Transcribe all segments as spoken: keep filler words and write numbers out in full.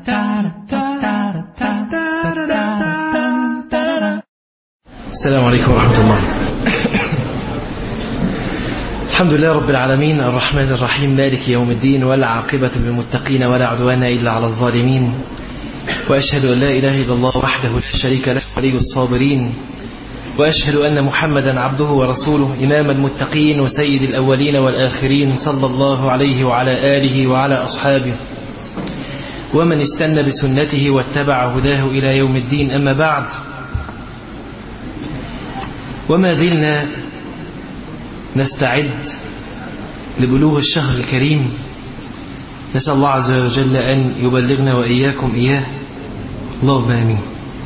السلام عليكم ورحمة الله. الحمد لله رب العالمين الرحمن الرحيم مالك يوم الدين، ولا عاقبة للمتقين ولا عدوان إلا على الظالمين، وأشهد أن لا إله إلا الله وحده لا شريك له ولي الصابرين، وأشهد أن محمدا عبده ورسوله إمام المتقين وسيد الأولين والآخرين، صلى الله عليه وعلى آله وعلى أصحابه ومن استنى بسنته واتبع هداه إلى يوم الدين. أما بعد، وما زلنا نستعد لبلوغ الشهر الكريم، نسأل الله عز وجل أن يبلغنا وإياكم إياه، اللهم آمين.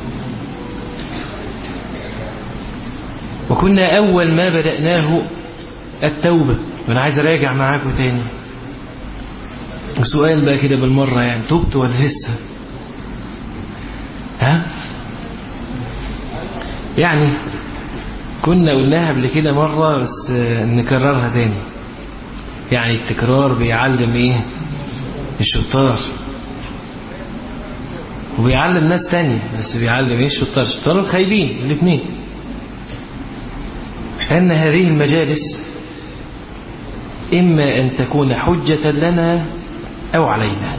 وكنا أول ما بدأناه التوبة، وأنا عايز أراجع معاكم تاني، وسؤال بقى كده بالمرة، يعني توبت ولا لسه؟ ها؟ يعني كنا قلناها قبل كده مرة، بس نكررها تاني. يعني التكرار بيعلم ايه؟ الشطار، وبيعلم ناس تانية، بس بيعلم ايه؟ الشطار. الشطار الخايبين الاثنين. أن هذه المجالس إما أن تكون حجة لنا أو علينا.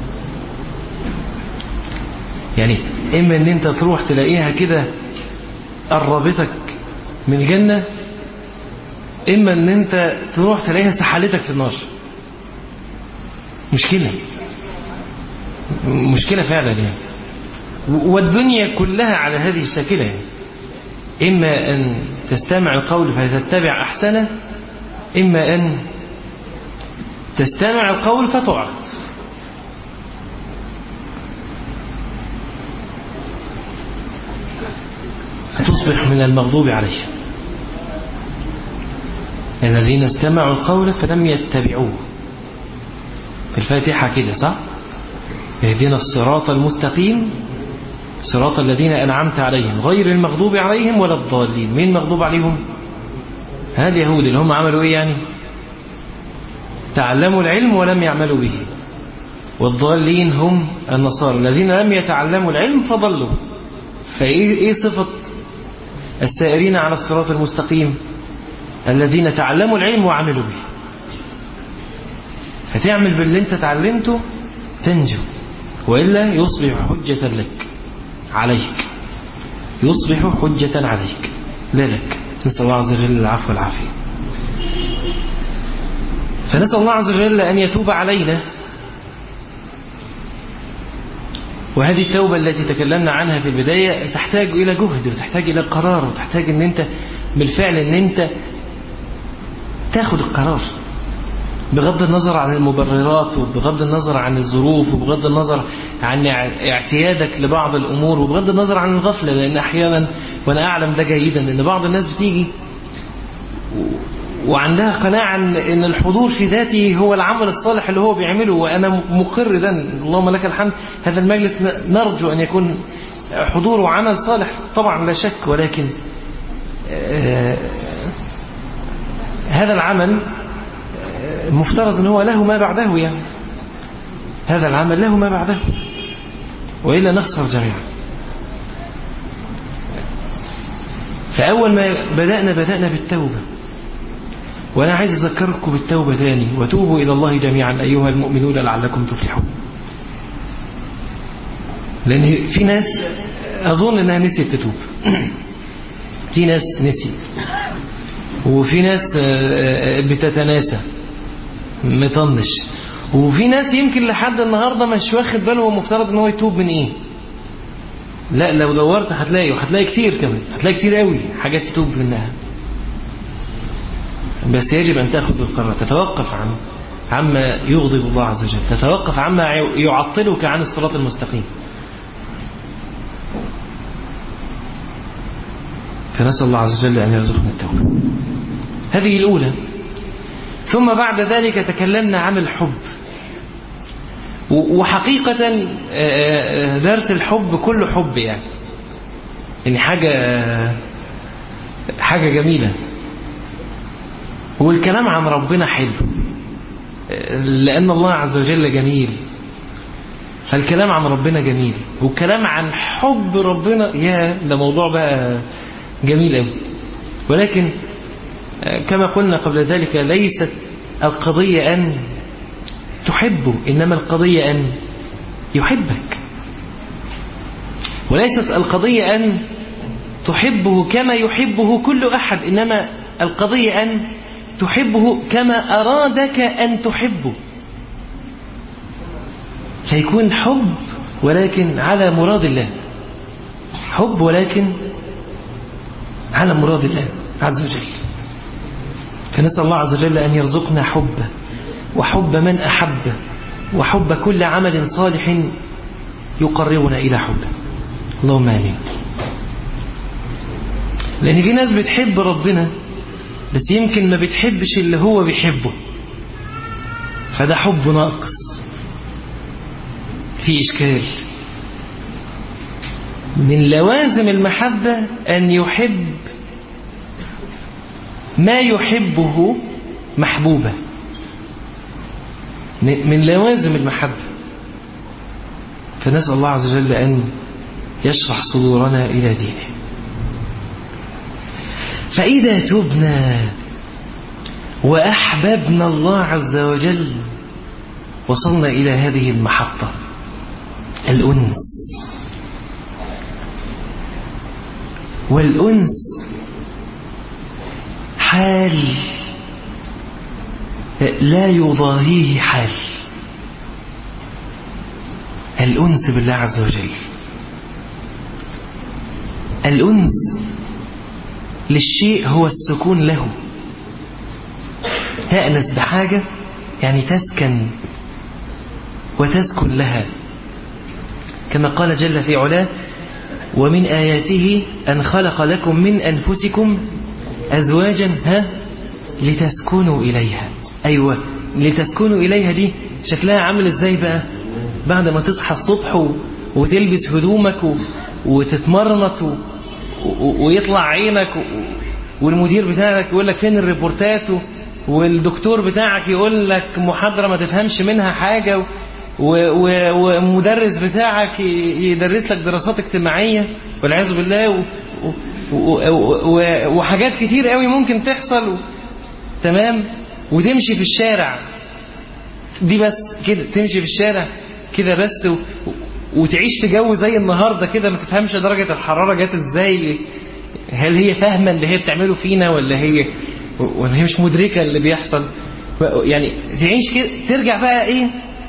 يعني إما أن أنت تروح تلاقيها كده قربتك من الجنة، إما أن أنت تروح تلاقيها سحلتك في النار. مشكلة مشكلة فعلا يعني. والدنيا كلها على هذه الشكلة يعني. إما أن تستمع القول فتتبع أحسنه، إما أن تستمع القول فتعرض. فتصبح من المغضوب عليه. الذين استمعوا القول فلم يتبعوه، في الفاتحة كده صح؟ اهدنا الصراط المستقيم صراط الذين أنعمت عليهم غير المغضوب عليهم ولا الضالين. مين المغضوب عليهم؟ هذا اليهود اللي هم عملوا ايه يعني؟ تعلموا العلم ولم يعملوا به. والضالين هم النصارى الذين لم يتعلموا العلم فضلوا. فايه ايه صفة السائرين على الصراط المستقيم؟ الذين تعلموا العلم وعملوا به. فتعمل باللي انت تعلمته تنجو، وإلا يصبح حجة لك عليك، يصبح حجة عليك لا لك. نسأل الله عز وجل العفو والعافية. فنسأل الله عز وجل أن يتوب علينا. وهذه التوبة التي تكلمنا عنها في البداية تحتاج إلى جهد، وتحتاج إلى قرار، وتحتاج أن أنت بالفعل أن أنت تاخد القرار، بغض النظر عن المبررات، وبغض النظر عن الظروف، وبغض النظر عن اعتيادك لبعض الأمور، وبغض النظر عن الغفلة. لأن أحيانا، وأنا أعلم ده جيدا، أن بعض الناس بتيجي وعندها قناعة أن الحضور في ذاته هو العمل الصالح اللي هو بيعمله. وأنا مقر ده، اللهم لك الحمد. هذا المجلس نرجو أن يكون حضوره عمل صالح طبعا لا شك، ولكن آه هذا العمل المفترض أنه له ما بعده. يعني هذا العمل له ما بعده، وإلا نخسر جميعا. فأول ما بدأنا بدأنا بالتوبة. وأنا عايز أذكركم بالتوبة ثاني. وتوبوا إلى الله جميعا أيها المؤمنون لعلكم تفلحون. لأن في ناس أظن أنها نسيت تتوب. في ناس نسيت، وفي ناس بتتناسى مطنش، وفي ناس يمكن لحد النهاردة مش واخد باله هو مفترض أنه يتوب من إيه. لا، لو دورت هتلاقي، وهتلاقي كتير كمان، هتلاقي كتير قوي حاجات تتوب منها. بس يجب أن تأخذ القرار، تتوقف عن عما يغضب الله عز وجل، تتوقف عما يعطلك عن الصراط المستقيم. فنسأل الله عز وجل أن يرزقنا التوبة. هذه الأولى. ثم بعد ذلك تكلمنا عن الحب. وحقيقة درس الحب كله حب، يعني يعني حاجة حاجة جميلة. والكلام عن ربنا حلو، لأن الله عز وجل جميل. فالكلام عن ربنا جميل، والكلام عن حب ربنا يا ده موضوع بقى جميل قوي. ولكن كما قلنا قبل ذلك ليست القضية أن تحبه، إنما القضية أن يحبك. وليست القضية أن تحبه كما يحبه كل أحد، إنما القضية أن تحبه كما أرادك أن تحبه، فيكون حب ولكن على مراد الله، حب ولكن على مراد الله عز وجل. فنسأل الله عز وجل أن يرزقنا حبه وحب من أحبه وحب كل عمل صالح يقربنا إلى حبه، اللهم آمين. لأن في ناس بتحب ربنا بس يمكن ما بتحبش اللي هو بيحبه، فده حب ناقص في إشكال. من لوازم المحبة أن يحب ما يحبه محبوبة، من لوازم المحبة. فنسأل الله عز وجل أن يشرح صدورنا إلى دينه. فإذا تبنا وأحببنا الله عز وجل وصلنا إلى هذه المحطة، الأنس. والأنس حال لا يضاهيه حال، الأنس بالله عز وجل. الأنس للشيء هو السكون له، تأنس بحاجة يعني تسكن وتسكن لها، كما قال جل في علاه: ومن آياته أن خلق لكم من أنفسكم أزواجا ها لتسكنوا إليها. أيوة، لتسكنوا إليها دي شكلها عامل إزاي بقى؟ بعد ما تصحى الصبح وتلبس هدومك وتتمرنط ويطلع عينك والمدير بتاعك يقول لك فين الريبورتات، والدكتور بتاعك يقول لك محاضرة ما تفهمش منها حاجة، ومدرس بتاعك يدرس لك دراسات اجتماعية والعياذ بالله، وحاجات كتير قوي ممكن تحصل، تمام. وتمشي في الشارع دي بس كده، تمشي في الشارع كده بس، وتعيش في جو زي النهاردة كده، ما تفهمش درجة الحرارة جات ازاي، هل هي فاهمة اللي هي بتعمله فينا ولا هي ولا هي مش مدركة اللي بيحصل. يعني تعيش كده، ترجع بقى ايه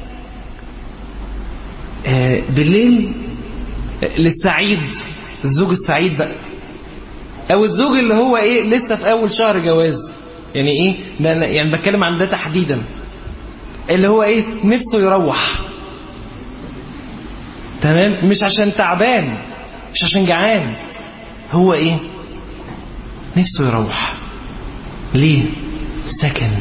آه بالليل للسعيد، الزوج السعيد بقى، او الزوج اللي هو ايه لسه في اول شهر جواز. يعني ايه ده؟ يعني بتكلم عن ده تحديدا، اللي هو ايه نفسه يروح، تمام، مش عشان تعبان، مش عشان جعان، هو ايه نفسه يروح. ليه؟ سكن.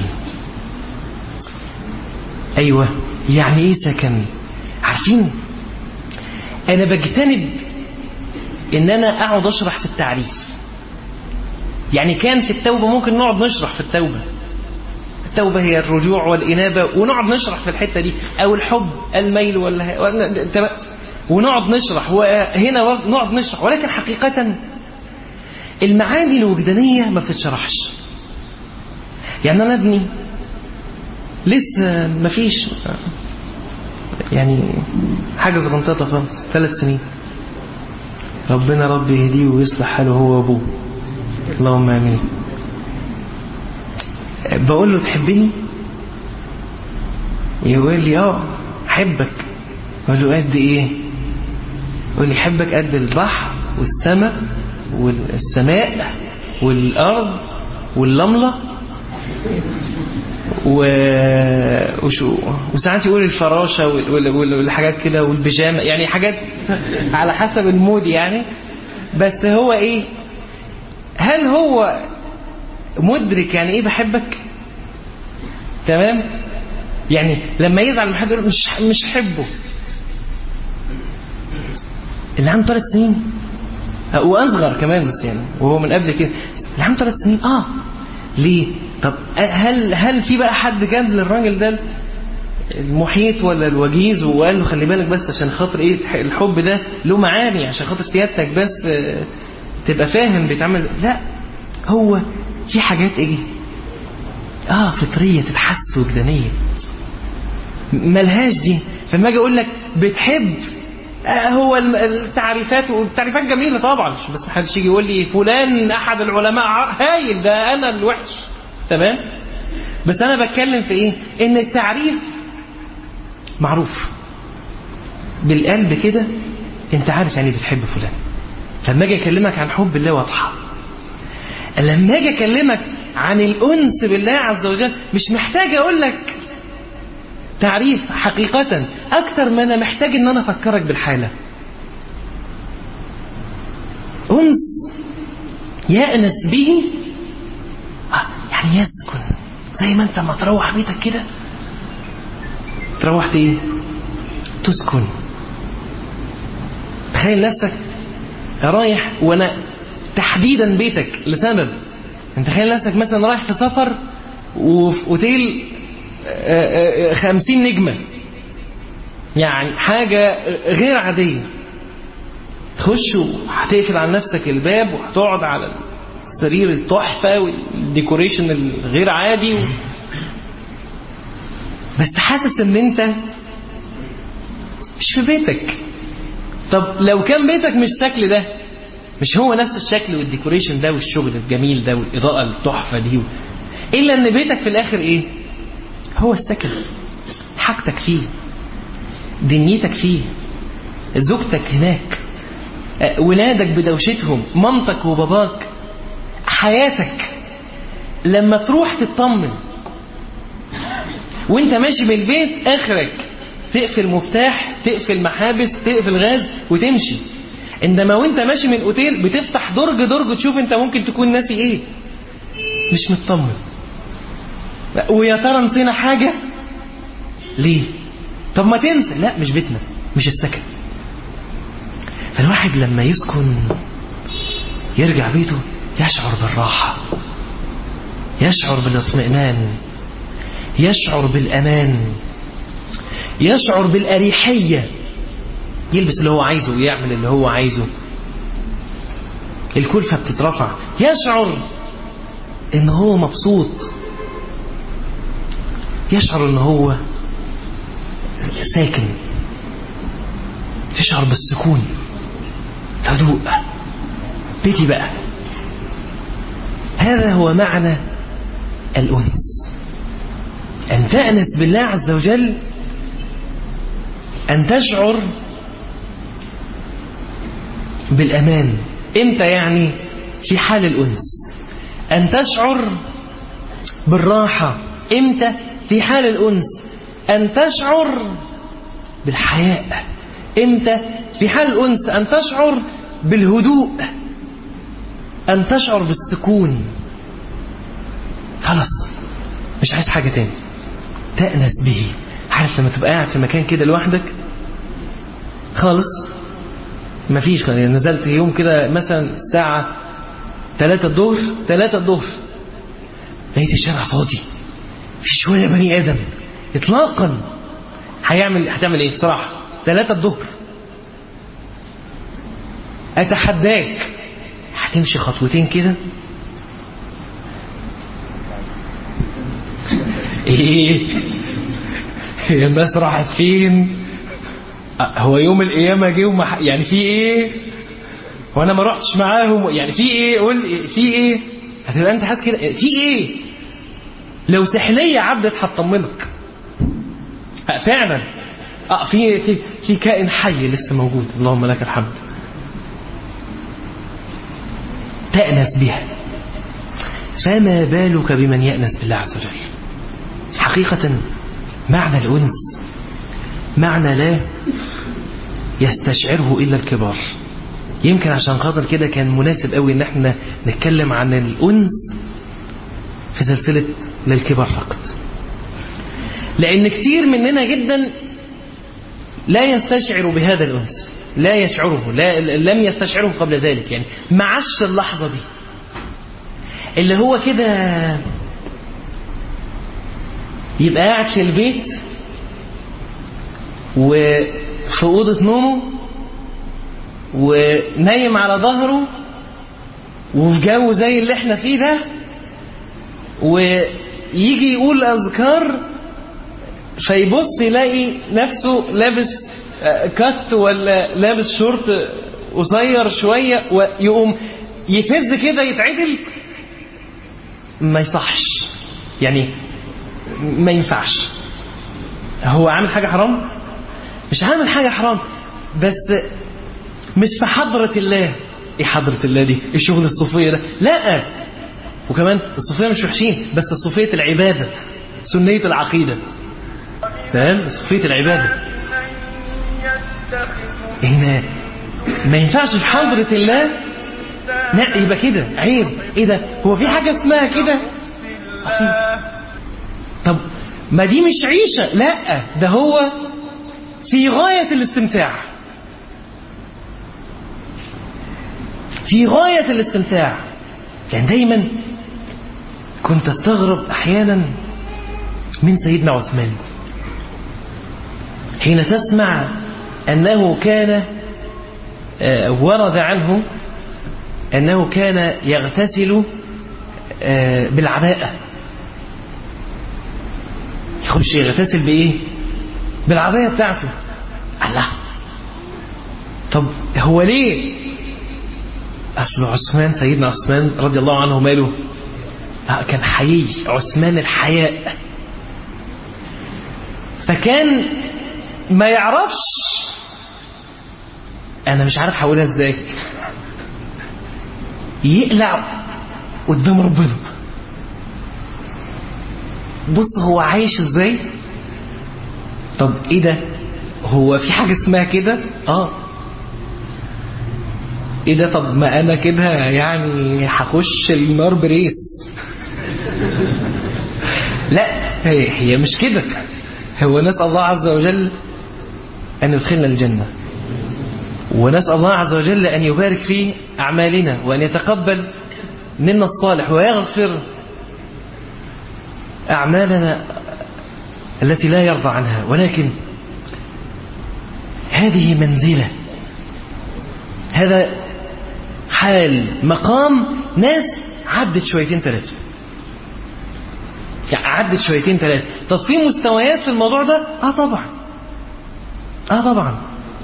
ايوه، يعني ايه سكن؟ عارفين انا بجتنب ان انا اقعد اشرح في التعريف. يعني كان في التوبة ممكن نقعد نشرح في التوبة، التوبة هي الرجوع والإنابة، ونقعد نشرح في الحتة دي، او الحب الميل ولا ونقعد نشرح، وهنا نقعد نشرح. ولكن حقيقة المعاني الوجدانية ما بتتشرحش. يعني أنا ابني لسه ما فيش يعني حاجة صغنططة خالص، ثلاث سنين، ربنا ربي يهديه ويصلح حاله هو وابوه، اللهم آمين. بقول له تحبني؟ يقول لي اه حبك. اقول له قد ايه؟ يقول لي حبك قد البحر والسماء والسماء والارض واللملة و... وشو... وساعات يقول الفراشة وال... والحاجات كده والبيجامة، يعني حاجات على حسب المود يعني. بس هو ايه، هل هو مدرك يعني ايه بحبك؟ تمام. يعني لما يزعل من حد يقول مش مش حبه، اللي عنده ثلاث سنين واصغر كمان، بس يعني وهو من قبل كده اللي عنده ثلاث سنين اه ليه؟ طب هل هل في بقى حد جاب للراجل ده المحيط ولا الوجيز وقال له خلي بالك بس عشان خاطر ايه الحب ده له معاني، عشان خاطر سيادتك بس تبقى فاهم بيتعمل. لا، هو في حاجات ايه اه فطرية تتحس وجدانية ملهاش دي. فما اجي اقول لك بتحب، آه هو التعريفات والتعريفات جميلة طبعا، بس ما حدش يجي يقول لي فلان احد العلماء هايل ده انا الوحش، تمام. بس انا بتكلم في ايه؟ ان التعريف معروف بالقلب كده، انت عارف يعني بتحب فلان. فلما اجي اكلمك عن حب الله واضحه. لما اجي اكلمك عن الانس بالله عز وجل مش محتاج اقول لك تعريف حقيقة، اكتر ما انا محتاج ان انا افكرك بالحالة. انس يأنس به آه يعني يسكن، زي ما انت ما تروح بيتك كده تروح ايه تسكن. تخيل نفسك رايح، وانا تحديدا بيتك لسبب، انت تخيل نفسك مثلا رايح في سفر وفي اوتيل خمسين نجمة، يعني حاجة غير عادية. تخش وهتقفل على نفسك الباب وهتقعد على السرير التحفة والديكوريشن الغير عادي و... بس حاسس ان انت مش في بيتك. طب لو كان بيتك مش الشكل ده، مش هو نفس الشكل والديكوريشن ده والشغل الجميل ده والإضاءة التحفة دي، إلا أن بيتك في الآخر إيه؟ هو السكن، حاجتك فيه، دنيتك فيه، زوجتك هناك، ولادك بدوشتهم، مامتك وباباك، حياتك. لما تروح تطمن وانت ماشي بالبيت آخرك تقفل مفتاح، تقفل محابس، تقفل غاز وتمشي. عندما وانت ماشي من اوتيل بتفتح درج درج تشوف انت ممكن تكون ناسي ايه، مش مطمن. ويا ترى نسينا حاجة ليه؟ طب ما تنسى. لا، مش بيتنا، مش السكن. فالواحد لما يسكن يرجع بيته يشعر بالراحة، يشعر بالاطمئنان، يشعر بالأمان، يشعر بالأريحية، يلبس اللي هو عايزه ويعمل اللي هو عايزه، الكلفة بتترفع، يشعر ان هو مبسوط، يشعر ان هو ساكن، يشعر بالسكون، هدوء، بيتي بقى. هذا هو معنى الأنس، أن تأنس بالله عز وجل، أن تشعر بالأمان. إمتى يعني؟ في حال الأنس. أن تشعر بالراحة. إمتى؟ في حال الأنس. أن تشعر بالحياء. إمتى؟ في حال الأنس. أن تشعر بالهدوء، أن تشعر بالسكون. خلاص مش عايز حاجة تاني، تأنس به. عارف لما تبقى قاعد في مكان كده لوحدك خالص، مفيش، نزلت يوم كده مثلا الساعة ثلاثة الظهر ثلاثة الظهر لقيت الشارع فاضي، في شوية بني آدم إطلاقا. هيعمل هتعمل إيه بصراحة؟ ثلاثة الظهر أتحداك هتمشي خطوتين كده، إيه الناس راحت فين؟ هو يوم القيامة جه وما يعني في إيه؟ وانا ما رحتش معاهم يعني في ايه؟ قول في ايه؟ هتبقى انت حاسس كده في ايه؟ لو سحلية عدت هتطمنك فعلا. اه في في في كائن حي لسه موجود، اللهم لك الحمد. تأنس بها، فما بالك بمن يأنس بالله عز وجل. حقيقة معنى الأنس معنى لا يستشعره إلا الكبار. يمكن عشان خاطر كده كان مناسب قوي ان احنا نتكلم عن الأنس في سلسلة للكبار فقط، لأن كتير مننا جدا لا يستشعر بهذا الأنس، لا يشعره، لا لم يستشعره قبل ذلك، يعني معش اللحظة دي اللي هو كده يبقى قاعد في البيت وفي أوضة نومه ونايم على ظهره وفي جو زي اللي احنا فيه ده، ويجي يقول أذكار فيبص يلاقي نفسه لابس كات ولا لابس شورت قصير شوية، ويقوم يفز كده يتعدل. ما يصحش، يعني ما ينفعش. هو عامل حاجة حرام؟ مش عامل حاجة حرام، بس مش في حضرة الله. ايه حضرة الله دي؟ ايه شغل الصوفية ده؟ لا، وكمان الصوفية مش وحشين، بس الصوفية العبادة، سنية العقيدة، فاهم؟ صوفية العبادة. إن ما ينفعش في حضرة الله، لا يبقى كده عيب. ايه ده؟ هو في حاجة اسمها كده؟ طب ما دي مش عيشة، لا ده هو في غاية الاستمتاع، في غاية الاستمتاع. يعني دايما كنت استغرب احيانا من سيدنا عثمان حين تسمع انه كان ورد عنه انه كان يغتسل بالعباءة. يخش يغتسل بايه؟ بالعباية بتاعته. الله، طب هو ليه؟ اصل عثمان، سيدنا عثمان رضي الله عنه، ماله؟ كان حيي، عثمان الحياء. فكان ما يعرفش، انا مش عارف هقولها ازاي، يقلع قدام ربنا. بص هو عايش ازاي. طب ايه ده؟ هو في حاجة اسمها كده؟ اه ايه ده؟ طب ما انا كده يعني هخش النار بريس. لا، هي, هي مش كده. هو نسأل الله عز وجل أن يدخلنا الجنة، ونسأل الله عز وجل أن يبارك في أعمالنا، وأن يتقبل منا الصالح، ويغفر أعمالنا التي لا يرضى عنها. ولكن هذه منزلة، هذا حال مقام ناس عدت شويتين ثلاثة، يعني عدت شويتين ثلاثة. طب في مستويات في الموضوع ده؟ اه طبعا، اه طبعا.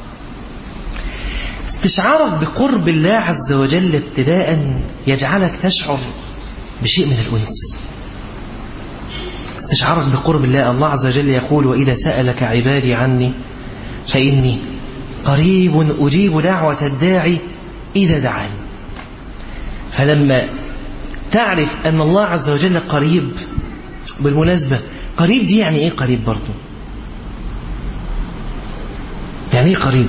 استشعارك بقرب الله عز وجل ابتداء يجعلك تشعر بشيء من الأنس. استشعارك بقرب الله، الله عز وجل يقول: وإذا سألك عبادي عني فإني قريب أجيب دعوة الداعي إذا دعاني. فلما تعرف أن الله عز وجل قريب، بالمناسبة قريب دي يعني إيه قريب برضو؟ يعني إيه قريب؟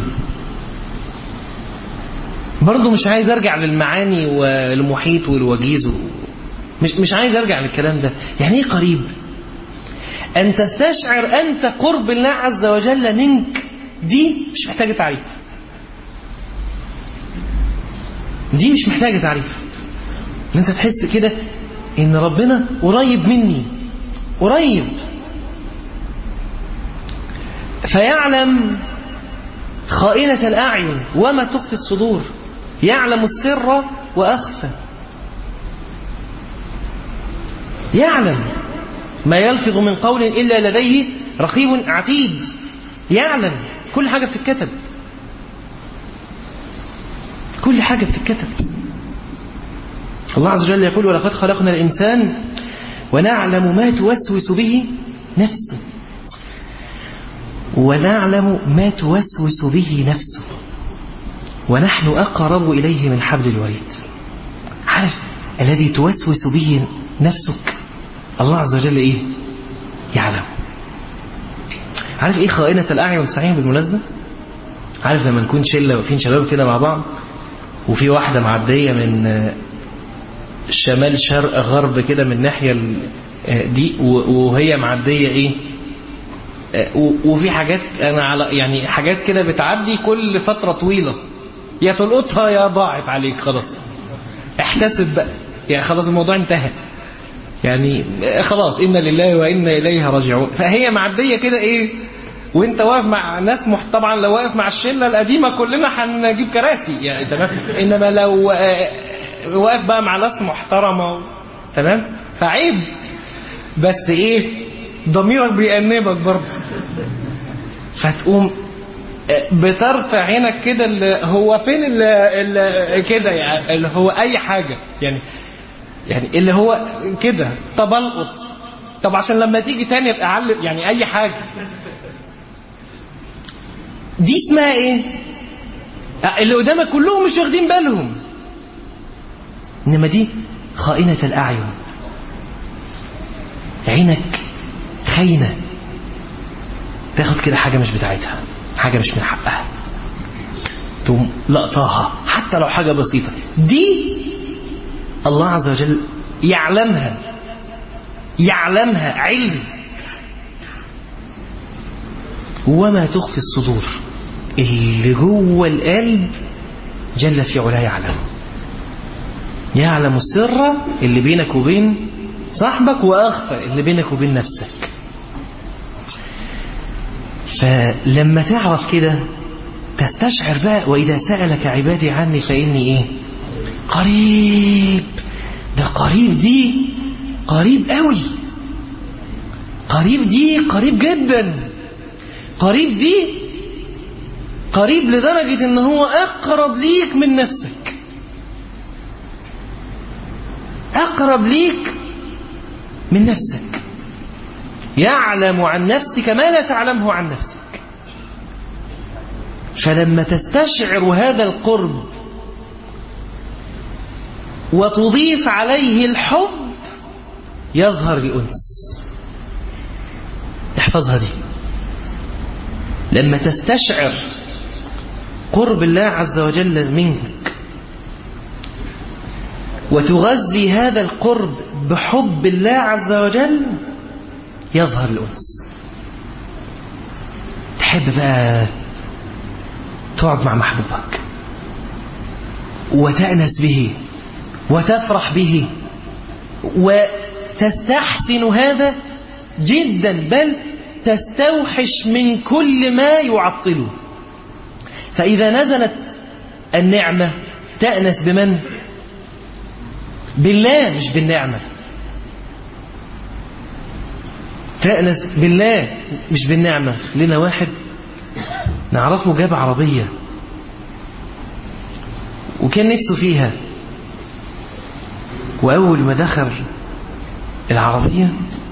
برضو مش عايز أرجع للمعاني والمحيط والوجيز و... مش, مش عايز أرجع للكلام ده. يعني إيه قريب؟ أن تستشعر أنت قرب الله عز وجل منك، دي مش محتاجة تعريف، دي مش محتاجة تعريف. ان انت تحس كده ان ربنا قريب مني، قريب. فيعلم خائنة الأعين وما تخفي الصدور، يعلم السر وأخفى، يعلم ما يلفظ من قول إلا لديه رقيب عتيد، يعلم كل حاجة بتتكتب، كل حاجة بتتكتب. الله عز وجل يقول: ولقد خلقنا الإنسان ونعلم ما توسوس به نفسه، ونعلم ما توسوس به نفسه ونحن أقرب إليه من حبل الوريد. عارف الذي توسوس به نفسك الله عز وجل إيه؟ يعلم. عارف إيه خائنة الأعين صحيح بالمناسبة؟ عارف لما نكون شلة وفين شباب كده مع بعض، وفي واحدة معدية من شمال شرق غرب كده من الناحية دي، وهي معدية إيه، وفي حاجات أنا على يعني حاجات كده بتعدي كل فترة طويلة، يا تلقطها يا ضاعت عليك، خلاص احتسب بقى، يعني خلاص الموضوع انتهى، يعني خلاص إنا لله وإنا إليه راجعون. فهي معدية كده إيه، وانت واقف مع ناس محت... طبعا لو واقف مع الشله القديمه كلنا هنجيب كراسي يعني تمام. انما لو واقف بقى مع ناس محترمه تمام فعيب، بس ايه ضميرك بيأنبك برضه، فتقوم بترفع عينك كده اللي هو فين اللي, اللي كده يعني اللي هو اي حاجه يعني يعني اللي هو كده طب القط، طب عشان لما تيجي تاني ابقى اعلم يعني اي حاجه. دي اسمها ايه؟ اللي قدامك كلهم مش واخدين بالهم، انما دي خائنة الاعين، عينك خاينة تاخد كده حاجة مش بتاعتها، حاجة مش من حقها، تقوم لقطاها حتى لو حاجة بسيطة. دي الله عز وجل يعلمها، يعلمها علم. وما تخفي الصدور، اللي جوه القلب جل في علاه يعلم، يعلم السر اللي بينك وبين صاحبك وأخفى اللي بينك وبين نفسك. فلما تعرف كده تستشعر بقى وإذا سألك عبادي عني فإني إيه قريب. ده قريب دي قريب قوي، قريب دي قريب جدا، قريب دي قريب لدرجة ان هو اقرب ليك من نفسك، اقرب ليك من نفسك، يعلم عن نفسك ما لا تعلمه عن نفسك. فلما تستشعر هذا القرب وتضيف عليه الحب يظهر الأنس. احفظها دي، لما تستشعر قرب الله عز وجل منك وتغذي هذا القرب بحب الله عز وجل يظهر الأنس. تحب بقى تقعد مع محبوبك وتأنس به وتفرح به وتستحسن هذا جدا، بل تستوحش من كل ما يعطله. فإذا نزلت النعمة تأنس بمن؟ بالله مش بالنعمة. تأنس بالله مش بالنعمة. لنا واحد نعرفه جاب عربية وكان نفسه فيها، وأول ما دخل العربية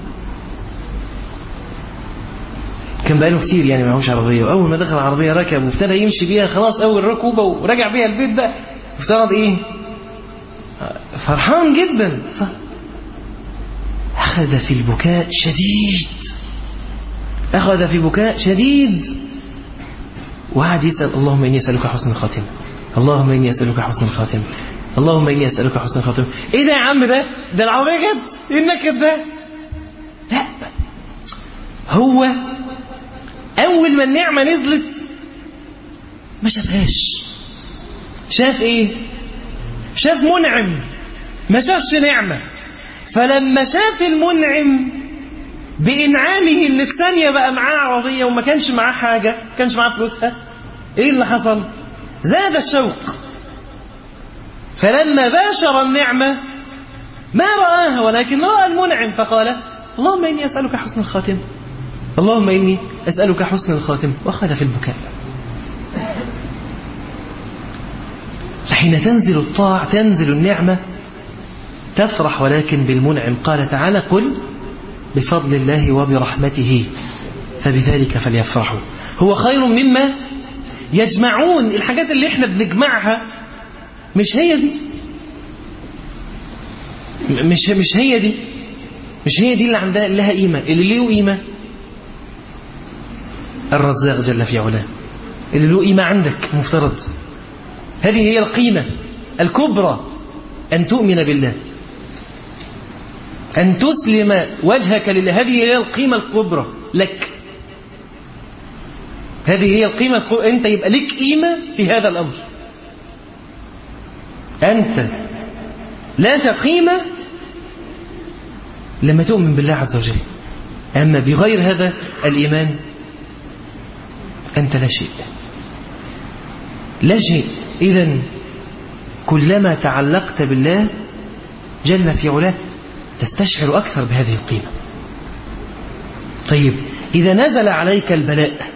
كان بقاله كتير يعني معهوش عربية، وأول ما دخل العربية ركب وابتدى يمشي بيها، خلاص أول ركوبة ورجع بيها البيت ده افترض إيه؟ فرحان جدا صح؟ أخذ في البكاء شديد، أخذ في بكاء شديد وقعد يسأل اللهم إني أسألك حسن الخاتمة، اللهم إني أسألك حسن الخاتمة، اللهم إني أسألك حسن الخاتمة. إيه ده يا عم؟ ده ده العربية جد؟ إيه النكد ده؟ لا، هو أول ما النعمة نزلت ما شافهاش، شاف إيه؟ شاف منعم، ما شافش نعمة. فلما شاف المنعم بإنعامه اللي في ثانية بقى معاه عربية وما كانش معاه حاجة، ما كانش معاه فلوسها، إيه اللي حصل؟ زاد الشوق. فلما باشر النعمة ما رآها ولكن رأى المنعم فقال اللهم إني أسألك حسن الخاتمة، اللهم إني أسألك حسن الخاتمة، وأخذ في البكاء. فحين تنزل الطاعة تنزل النعمة تفرح ولكن بالمنعم. قال تعالى قل بفضل الله وبرحمته فبذلك فليفرحوا هو خير مما يجمعون. الحاجات اللي احنا بنجمعها مش هي دي، مش مش هي دي مش هي دي اللي عندها لها قيمة. اللي له قيمة الرزاق جل في علاه، اللي له قيمة عندك مفترض. هذه هي القيمة الكبرى، أن تؤمن بالله، أن تسلم وجهك لله. هذه هي القيمة الكبرى لك، هذه هي القيمة الكبرى. أنت يبقى لك قيمة في هذا الأمر. أنت لا قيمة لما تؤمن بالله عز وجل. أما بغير هذا الإيمان أنت لا شيء، لا شيء. إذن كلما تعلقت بالله جل في علاه تستشعر أكثر بهذه القيمة. طيب إذا نزل عليك البلاء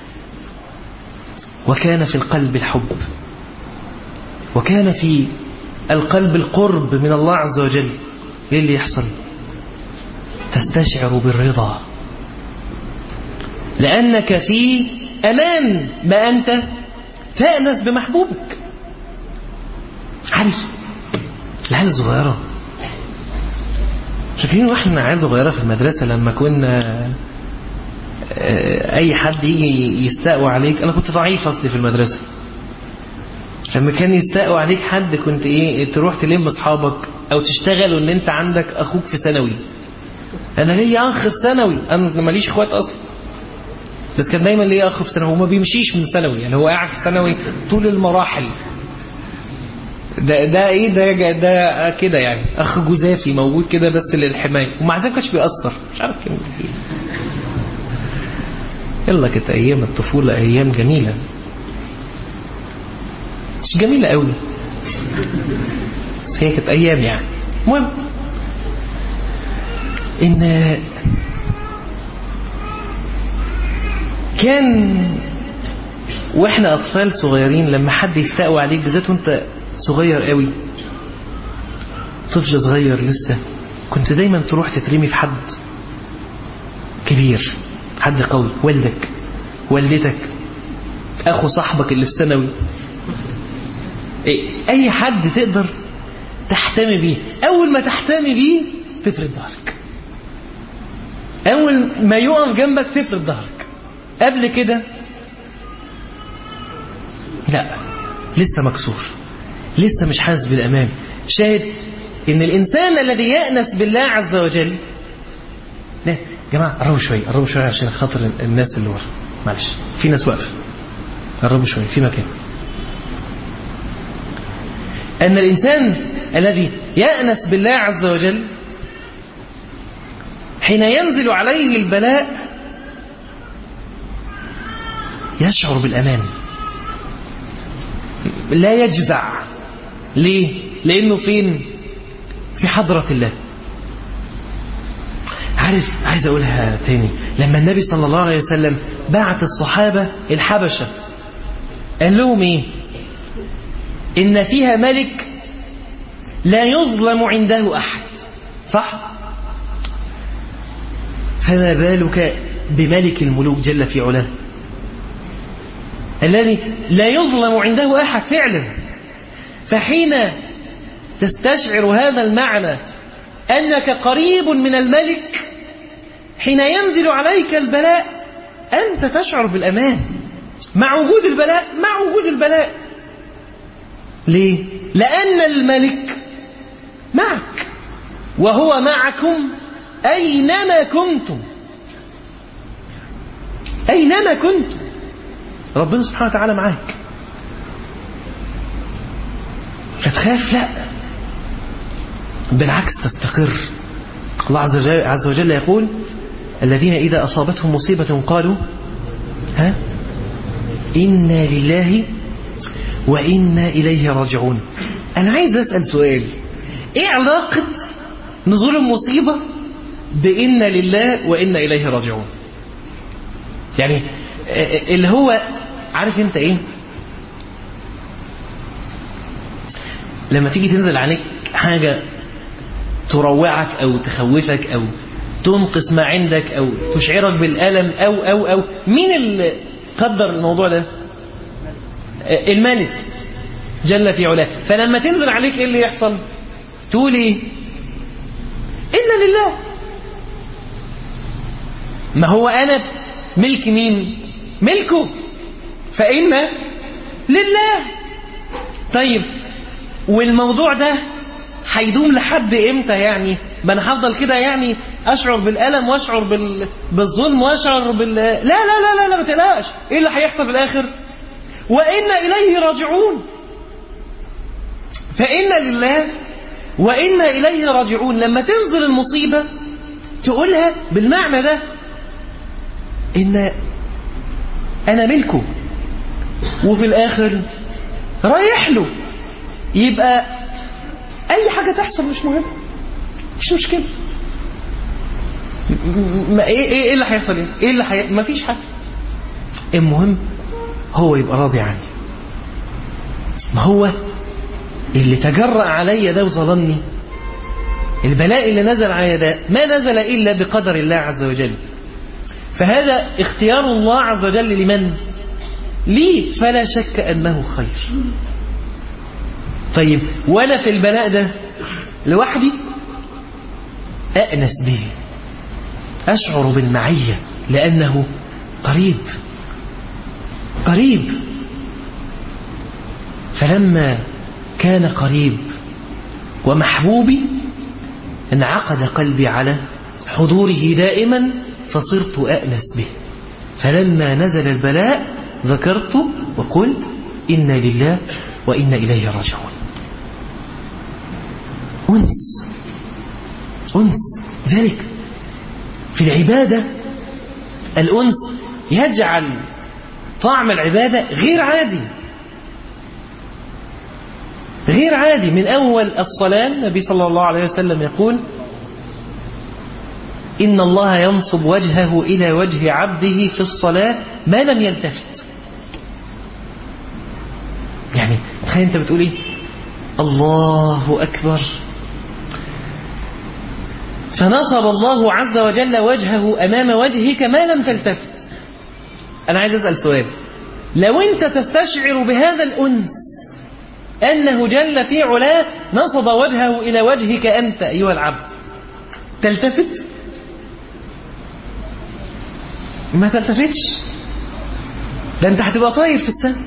وكان في القلب الحب وكان في القلب القرب من الله عز وجل، إيه اللي يحصل؟ تستشعر بالرضا، لأنك في أمان، ما أنت تأنس بمحبوبك. عارف العيال الصغيرة، شايفين واحنا عيال صغيرة في المدرسة لما كنا أي حد يجي يستقوى عليك، أنا كنت ضعيف أصلي في المدرسة، لما كان يستقوى عليك حد كنت إيه تروح تلم أصحابك أو تشتغل وإن أنت عندك أخوك في ثانوي. أنا ليا أخ في ثانوي، أنا ماليش إخوات أصلا، بس كان دايما ليا أخ في ثانوي وما بيمشيش من ثانوي، يعني هو قاعد في ثانوي طول المراحل. ده ده ايه ده ده كده يعني اخ جزافي موجود كده بس للحمايه، ومع ذلك مش بيأثر، مش عارف كده. يلا كانت ايام الطفوله ايام جميله، مش جميله قوي بس هي كانت ايام يعني. المهم ان كان واحنا اطفال صغيرين لما حد يستقوى عليك بالذات وانت صغير قوي، طفل صغير لسه، كنت دايما تروح تترمي في حد كبير، حد قوي، والدك، والدتك، اخو صاحبك اللي في ثانوي، اي حد تقدر تحتمي بيه. اول ما تحتمي بيه تفرد ظهرك، اول ما يقف جنبك تفرد ظهرك. قبل كده لا، لسه مكسور، لسه مش حاسس بالأمان. شاهد إن الإنسان الذي يأنس بالله عز وجل، لا جماعة قربوا شوية، قربوا شوية عشان خاطر الناس اللي ورا، معلش في ناس واقفة، قربوا شوية في مكان. أن الإنسان الذي يأنس بالله عز وجل حين ينزل عليه البلاء يشعر بالأمان، لا يجزع. ليه؟ لأنه فين؟ في حضرة الله. عارف، عايز أقولها تاني، لما النبي صلى الله عليه وسلم بعت الصحابة الحبشة قال لهم إيه؟ إن فيها ملك لا يظلم عنده أحد، صح؟ فما بالك بملك الملوك جل في علاه الذي لا يظلم عنده أحد فعلا. فحين تستشعر هذا المعنى أنك قريب من الملك، حين ينزل عليك البلاء أنت تشعر بالأمان مع وجود البلاء، مع وجود البلاء. ليه؟ لأن الملك معك وهو معكم أينما كنتم، أينما كنتم ربنا سبحانه وتعالى معاك. فتخاف؟ لا، بالعكس تستقر. الله عز وجل, عز وجل يقول الذين إذا أصابتهم مصيبة قالوا ها إنا لله وإنا إليه راجعون. أنا عايز أسأل سؤال، إيه علاقة نزول المصيبة بإنا لله وإنا إليه راجعون؟ يعني اللي هو عارف انت ايه، لما تيجي تنزل عليك حاجة تروعك او تخوفك او تنقص ما عندك او تشعرك بالألم او او او مين اللي قدر الموضوع ده؟ الملك جل في علاه. فلما تنزل عليك ايه اللي يحصل؟ تقول ايه؟ إنا لله. ما هو انا ملك مين؟ ملكه، فإن لله. طيب والموضوع ده هيدوم لحد امتى يعني؟ ما انا هفضل كده يعني اشعر بالالم واشعر بال... بالظلم واشعر بال لا لا لا لا, لا ما تقلقش. ايه اللي هيحصل في الاخر؟ وإنا إليه راجعون. فإن لله وإنا إليه راجعون. لما تنزل المصيبة تقولها بالمعنى ده، إن أنا ملكه، وفي الآخر رايح له، يبقى أي حاجة تحصل مش مهم، مش مشكلة. ما إيه إيه اللي هيحصل؟ إيه إيه اللي حي... ما فيش حاجة. المهم هو يبقى راضي عني. ما هو اللي تجرأ علي ده وظلمني، البلاء اللي نزل علي ده ما نزل إلا بقدر الله عز وجل. فهذا اختيار الله عز وجل لمن؟ لي، فلا شك أنه خير. طيب وأنا في البلاء ده لوحدي أأنس به، أشعر بالمعية، لأنه قريب قريب. فلما كان قريب ومحبوبي انعقد قلبي على حضوره دائما، فصرت أأنس به. فلما نزل البلاء ذكرت وقلت إنا لله وإنا إليه راجعون. أنس أنس ذلك في العبادة. الأنس يجعل طعم العبادة غير عادي غير عادي. من أول الصلاة النبي صلى الله عليه وسلم يقول إن الله ينصب وجهه إلى وجه عبده في الصلاة ما لم يلتفت. يعني تخيل أنت بتقول إيه؟ الله أكبر، فنصب الله عز وجل وجهه أمام وجهك ما لم تلتفت. أنا عايز أسأل سؤال، لو أنت تستشعر بهذا الأنس أنه جل في علاه نصب وجهه إلى وجهك أنت أيها العبد، تلتفت؟ ما تلتفتش، ده أنت هتبقى طاير في السماء.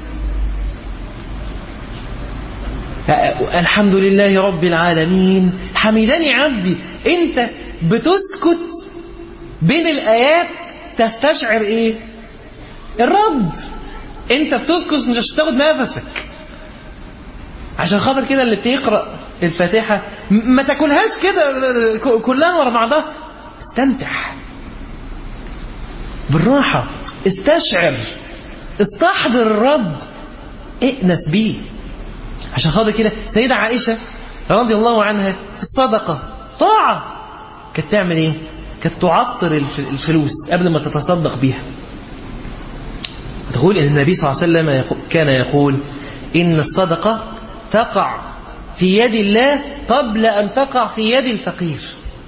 الحمد لله رب العالمين حمدني عبدي. أنت بتسكت بين الآيات تستشعر إيه؟ الرب. أنت بتسكت مش عشان تاخد نفسك، عشان خاطر كده اللي بتقرأ الفاتحة ما تاكلهاش كده كلها ورا بعضها. استمتع بالراحة، استشعر، استحضر الرب، ائنس بيه. عشان خاطر كده سيدة عائشة رضي الله عنها في الصدقة طاعة كانت تعمل ايه؟ كانت تعطر الفلوس قبل ما تتصدق بيها. تقول ان النبي صلى الله عليه وسلم كان يقول ان الصدقة تقع في يد الله قبل أن تقع في يد الفقير.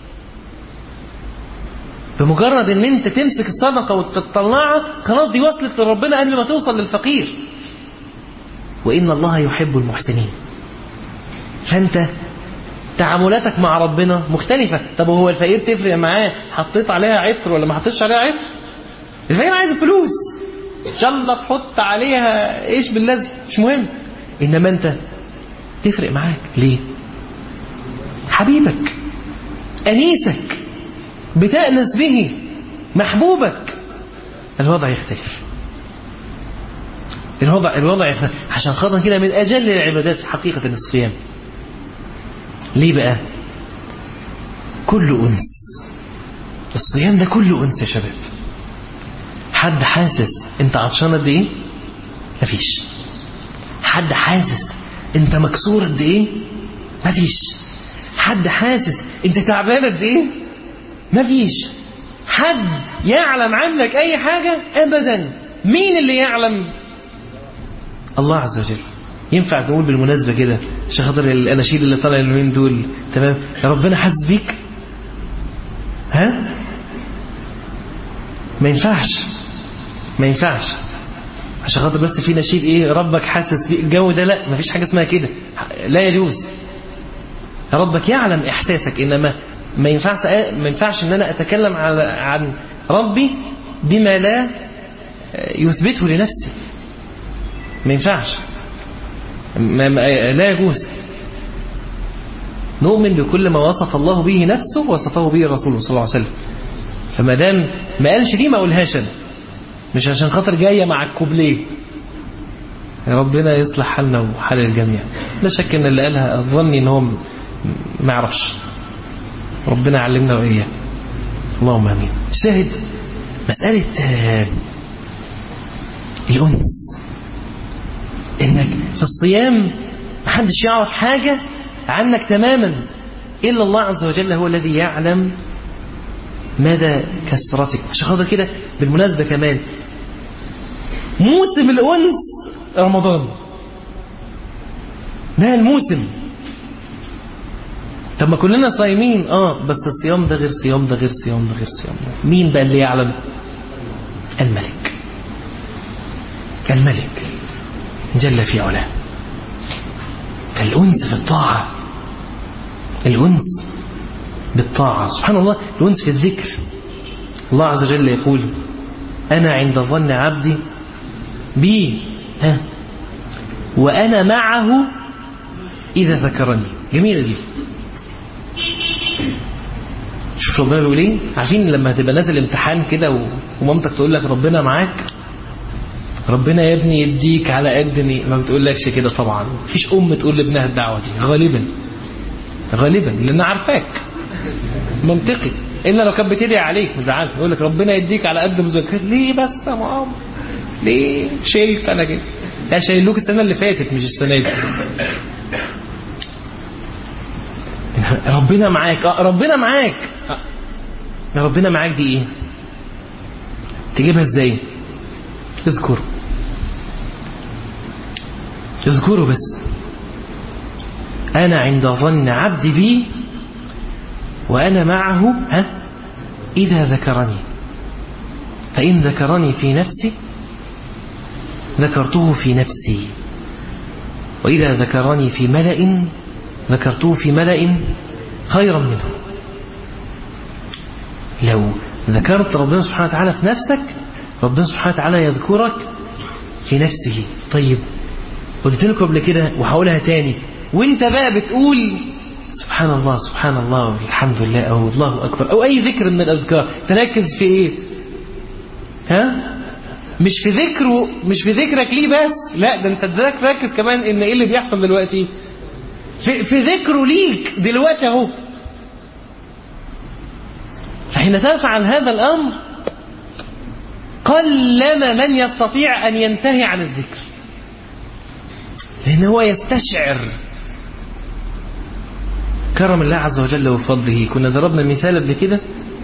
بمجرد ان انت تمسك الصدقة وتطلعها خلاص دي وصلت لربنا قبل ما توصل للفقير. وإن الله يحب المحسنين. فأنت تعاملاتك مع ربنا مختلفة. طب هو الفقير تفرق معاه حطيت عليها عطر ولا ما حطيتش عليها عطر؟ الفقير عايز الفلوس، إن شاء الله تحط عليها إيش باللازم مش مهم. إنما أنت تفرق معاك ليه؟ حبيبك، أنيسك، بتأنس به، محبوبك، الوضع يختلف. الوضع الوضع يختلف. عشان خاطر كده من أجل العبادات حقيقة الصيام. ليه بقى؟ كل أنس. الصيام ده كله أنس يا شباب. حد حاسس أنت عطشان قد إيه؟ مفيش. حد حاسس أنت مكسور قد إيه؟ مفيش. حد حاسس أنت تعبان قد إيه؟ مفيش. حد يعلم عنك أي حاجة؟ أبدا. مين اللي يعلم؟ الله عز وجل. ينفع نقول بالمناسبة كده عشان خاطر الأناشيد اللي طالع اليومين دول تمام يا ربنا حاسس بيك؟ ها؟ ما ينفعش ما ينفعش عشان خاطر بس في نشيد ايه ربك حاسس بيك الجو ده. لا، ما فيش حاجة اسمها كده، لا يجوز. ربك يعلم إحساسك، إنما ما ينفعش ما ينفعش إن أنا أتكلم عن ربي بما لا يثبته لنفسي. ما ينفعش، ما لا يجوز. نؤمن بكل ما وصف الله به نفسه وصفه به رسوله صلى الله عليه وسلم. فما دام ما قالش دي ما اقولهاش انا، مش عشان خاطر جايه مع الكوبليه. يا ربنا يصلح حالنا وحال الجميع. لا شك ان اللي قالها اظني ان هو ما يعرفش. ربنا يعلمنا واياه، اللهم امين. شاهد مساله الأنس، إنك في الصيام محدش يعرف حاجة عنك تماما إلا الله عز وجل، هو الذي يعلم مدى كسرتك. عشان خاطر كده بالمناسبة كمان موسم الأنس رمضان، ده الموسم. طب ما كلنا صايمين اه بس الصيام ده غير صيام ده غير صيام ده غير صيام ده. مين بقى اللي يعلم؟ الملك، الملك جل في علاه. الأنس في الطاعة، الأنس بالطاعة سبحان الله، الأنس في الذكر. الله عز وجل يقول أنا عند ظن عبدي بي ها وأنا معه إذا ذكرني. جميلة دي. شوف ربنا بيقول ايه. عارفين لما هتبقى نازل امتحان كده ومامتك تقول لك ربنا معاك، ربنا يا ابني يديك على قد ما بتقولكش كده. طبعا مفيش ام تقول لابنها الدعوه دي غالبا، غالبا لان عارفاك منطقي، الا لو كانت بتدعي عليك مزعلك يقول لك ربنا يديك على قد مذاكرتك. ليه بس يا ماما؟ ليه شلت انا كده؟ لا شايلوك السنه اللي فاتت مش السنه دي. ربنا معاك اه ربنا معاك اه. ربنا معاك دي ايه؟ تجيبها ازاي؟ اذكره، اذكره بس. انا عند ظن عبدي بي وانا معه ها اذا ذكرني، فان ذكرني في نفسي ذكرته في نفسي، واذا ذكرني في ملأ ذكرته في ملأ خيرا منه. لو ذكرت ربنا سبحانه وتعالى في نفسك، ربنا سبحانه وتعالى يذكرك في نفسه. طيب قلت لكم قبل كده وهقولها تاني، وانت بقى بتقول سبحان الله سبحان الله والحمد لله او الله اكبر او اي ذكر من الاذكار، تركز في ايه؟ ها؟ مش في ذكره، مش في ذكرك ليه بس، لا ده انت تركز كمان ان ايه اللي بيحصل دلوقتي في, في ذكره ليك دلوقتي اهو. فحين تفعل هذا الامر قلما من يستطيع ان ينتهي عن الذكر، لأنه هو يستشعر كرم الله عز وجل وفضله. كنا ضربنا مثال قبل كده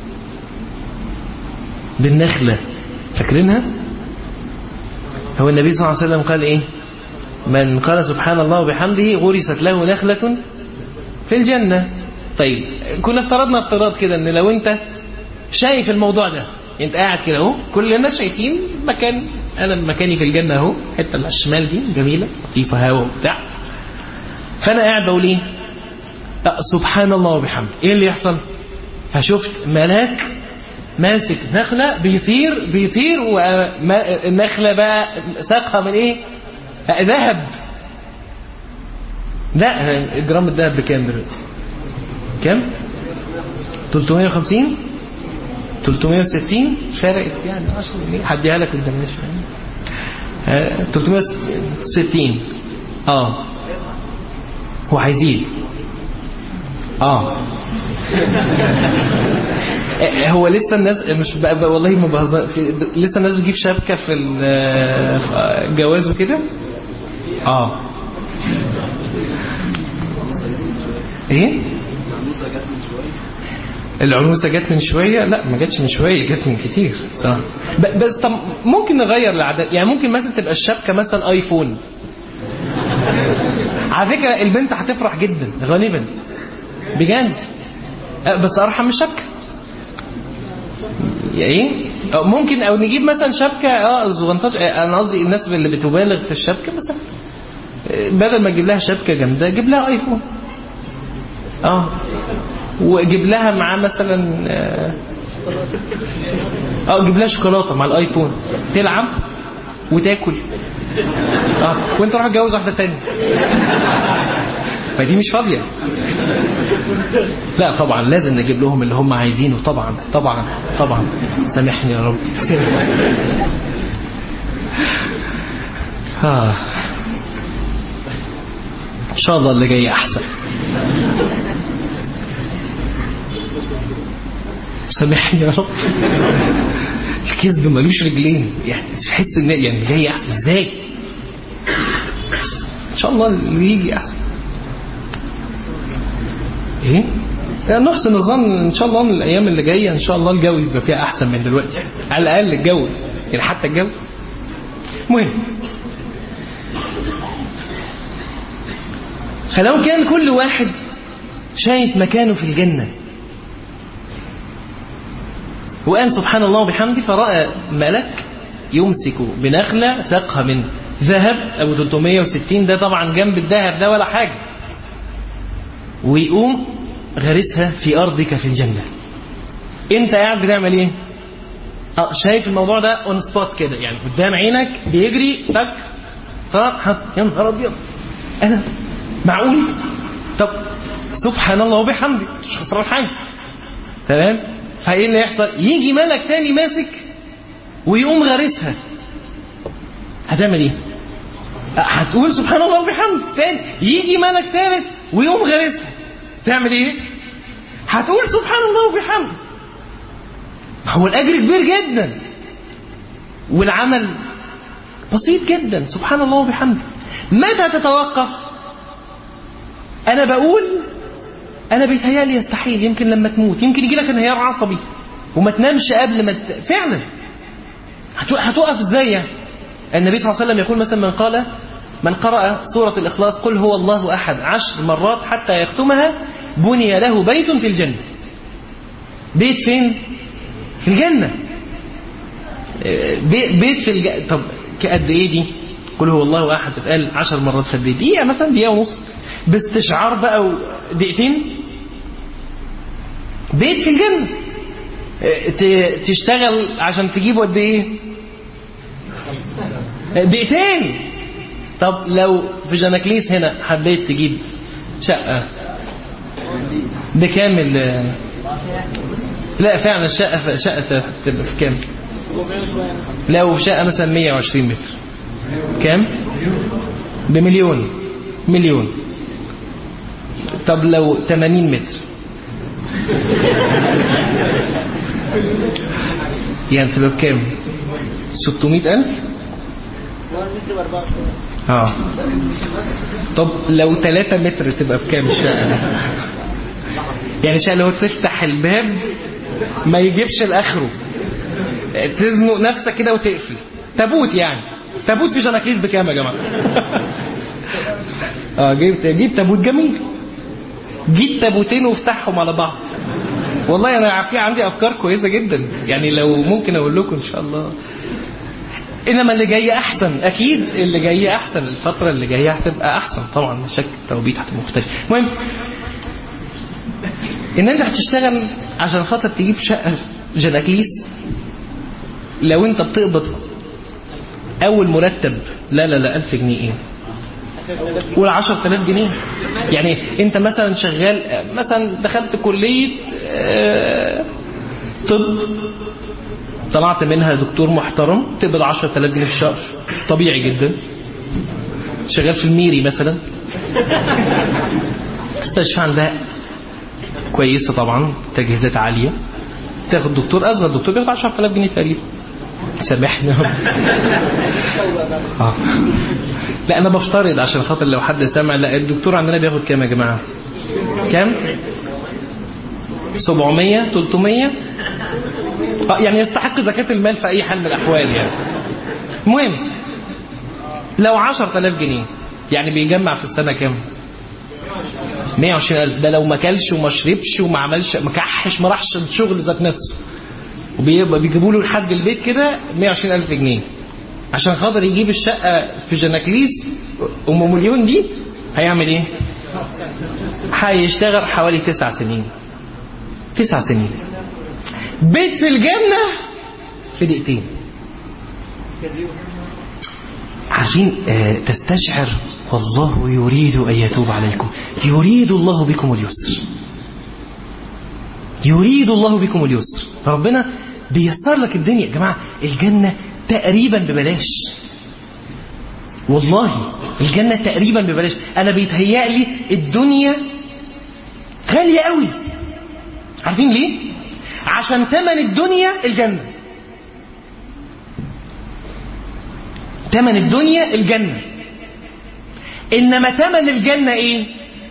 بالنخلة، فاكرينها؟ هو النبي صلى الله عليه وسلم قال إيه؟ من قال سبحان الله وبحمده غرست له نخلة في الجنة. طيب كنا افترضنا افتراض كده ان لو انت شايف الموضوع ده، انت قاعد كده اهو، كل الناس شايفين مكان، انا مكاني في الجنه اهو، الحته اللي على الشمال دي جميله لطيفه هوا وبتاع، فانا قاعد بقول ايه؟ سبحان الله وبحمده. ايه اللي يحصل؟ فشفت ملاك ماسك نخله بيطير بيطير، والنخله بقى ساقها من ايه؟ ذهب. لا جرام الذهب بكام دلوقتي؟ كام؟ ثلاثمائة وخمسين ثلاثمائة وستين فرقت يعني عشرة جنيه، هديها لك قدام شويه. ثلاثمائة وستين اه هو هيزيد اه هو لسه الناس مش بقى والله ما بهزر، لسه الناس بتجيب شبكه في الجواز وكده. اه ايه العنوسه جت من شويه؟ لا ما جتش من شويه، جت من كتير صح. بس طب ممكن نغير العادات، يعني ممكن مثلا تبقى الشبكه مثلا ايفون. على فكره البنت هتفرح جدا غالبا بجد، بس ارحم من الشبكه. ايه ممكن او نجيب مثلا شبكه اه زغنطاش، انا قصدي الناس اللي بتبالغ في الشبكه مثلا بدل ما تجيب لها شبكه جامده جيب لها ايفون اه وجيب لها معاه مثلا اه جيب لها شوكولاته مع الايفون تلعب وتاكل اه وانت روح اتجوز واحده ثانيه. فدي مش فاضيه. لا طبعا لازم نجيب لهم اللي هم عايزينه، طبعا طبعا طبعا. سامحني يا رب. آه. ان شاء الله اللي جاي احسن. سامحني يا رب. الكذب ملوش رجلين، يعني تحس ان يعني جاي احسن ازاي؟ ان شاء الله اللي يجي احسن. ايه يعني نحسن الظن ان شاء الله من الايام اللي جايه ان شاء الله الجو يبقى فيها احسن من دلوقتي، على الاقل الجو يعني حتى الجو. المهم فلو كان كل واحد شايف مكانه في الجنه وقال سبحان الله وبحمده، فرأى ملك يمسك بنخلة ساقها من ذهب أو ثلاثمائة وستين، ده طبعا جنب الذهب ده ولا حاجة، ويقوم غرسها في أرضك في الجنة. انت قاعد بتعمل ايه؟ اه شايف الموضوع ده اون سبوت كده، يعني قدام عينك بيجري تك طب حط يا نهار ابيض انا معقول؟ طب سبحان الله وبحمده مش خسران حاجه، تمام؟ فايه اللي يحصل؟ يجي ملك تاني ماسك ويقوم غارسها، هتعمل ايه؟ هتقول سبحان الله وبحمده. تاني يجي ملك ثالث ويقوم غارسها، تعمل ايه؟ هتقول سبحان الله وبحمده. هو الاجر كبير جدا والعمل بسيط جدا، سبحان الله وبحمده. متى تتوقف؟ انا بقول انا بيتهيألي يستحيل، يمكن لما تموت، يمكن يجي لك انهيار عصبي وما تنامش قبل ما ت... فعلا هتوقف ازاي يعني؟ النبي صلى الله عليه وسلم يقول مثلا من قال من قرأ سورة الإخلاص قل هو الله أحد عشر مرات حتى يختمها بني له بيت في الجنة. بيت فين؟ في الجنة. بيت في الجنة. طب قد ايه دي؟ قل هو الله أحد تتقال عشر مرات في البيت، دقيقة مثلا، دقيقة ونص باستشعار بقى، دقيقتين. بيت في الجنة. تشتغل عشان تجيب قد ايه؟ دقيقتين. طب لو في جناكليس هنا حبيت تجيب شقة بكامل، لا فعلا الشقة شقة تبقى بكام؟ لو شقة مثلا مية وعشرين متر كام؟ بمليون. مليون. طب لو ثمانين متر يعني تبقى بكام؟ ستمائة ألف. اه طب لو ثلاثة متر تبقى بكام الشقة؟ يعني شقة لو تفتح الباب ما يجيبش لآخره، تزنق نفسك كده وتقفل. تابوت يعني، تابوت في جناكليس بكام يا جماعة؟ اه جيب جيب تابوت جميل، جيب تابوتين وافتحهم على بعض. والله انا في عندي افكار كويسة جدا يعني، لو ممكن اقول لكم ان شاء الله. انما اللي جاي احسن، اكيد اللي جاي احسن، الفترة اللي جايه هتبقى احسن طبعا، شك التوبيت هتبقى مختلف. المهم ان انت هتشتغل عشان خاطر تجيب شقة جناكليس. لو انت بتقبض اول مرتب لا لا لا ألف جنيه ايه، قول عشرة آلاف جنيه. يعني انت مثلا شغال، مثلا دخلت كلية طب طلعت منها دكتور محترم، تقبض عشرة آلاف جنيه في الشهر، طبيعي جدا. شغال في الميري مثلا، مستشفى عندها كويسة طبعا، تجهيزات عالية، تاخد دكتور أصغر دكتور بياخد عشرة آلاف جنيه تقريبا. سامحني. اه لا انا بفترض عشان خاطر لو حد سامع. لا الدكتور عندنا بياخد كام يا جماعة؟ كام؟ سبعمية ثلاثمية. اه يعني يستحق زكاة المال في اي حال من الاحوال يعني. المهم لو عشرة آلاف جنيه يعني بيجمع في السنة كام؟ مية وعشرين ألف. ده لو ما كلش وما شربش وما عملش ما كحش ما راحش الشغل ذات نفسه، وبيبقى بيجيبوا له لحد البيت كده مية وعشرين ألف جنيه عشان خاطر يجيب الشقة في جناكليس أم مليون دي. هيعمل ايه؟ هيشتغل حوالي تسع سنين. تسع سنين بيت في الجنة في دقيقتين. عشان تستشعر والله يريد أن يتوب عليكم، يريد الله بكم اليسر، يريد الله بكم اليسر. ربنا بيسر لك الدنيا يا جماعة. الجنة تقريبا ببلاش، والله الجنة تقريبا ببلاش. أنا بيتهيألي الدنيا غالية قوي. عارفين ليه؟ عشان ثمن الدنيا الجنة. تمن الدنيا الجنة، إنما تمن الجنة إيه؟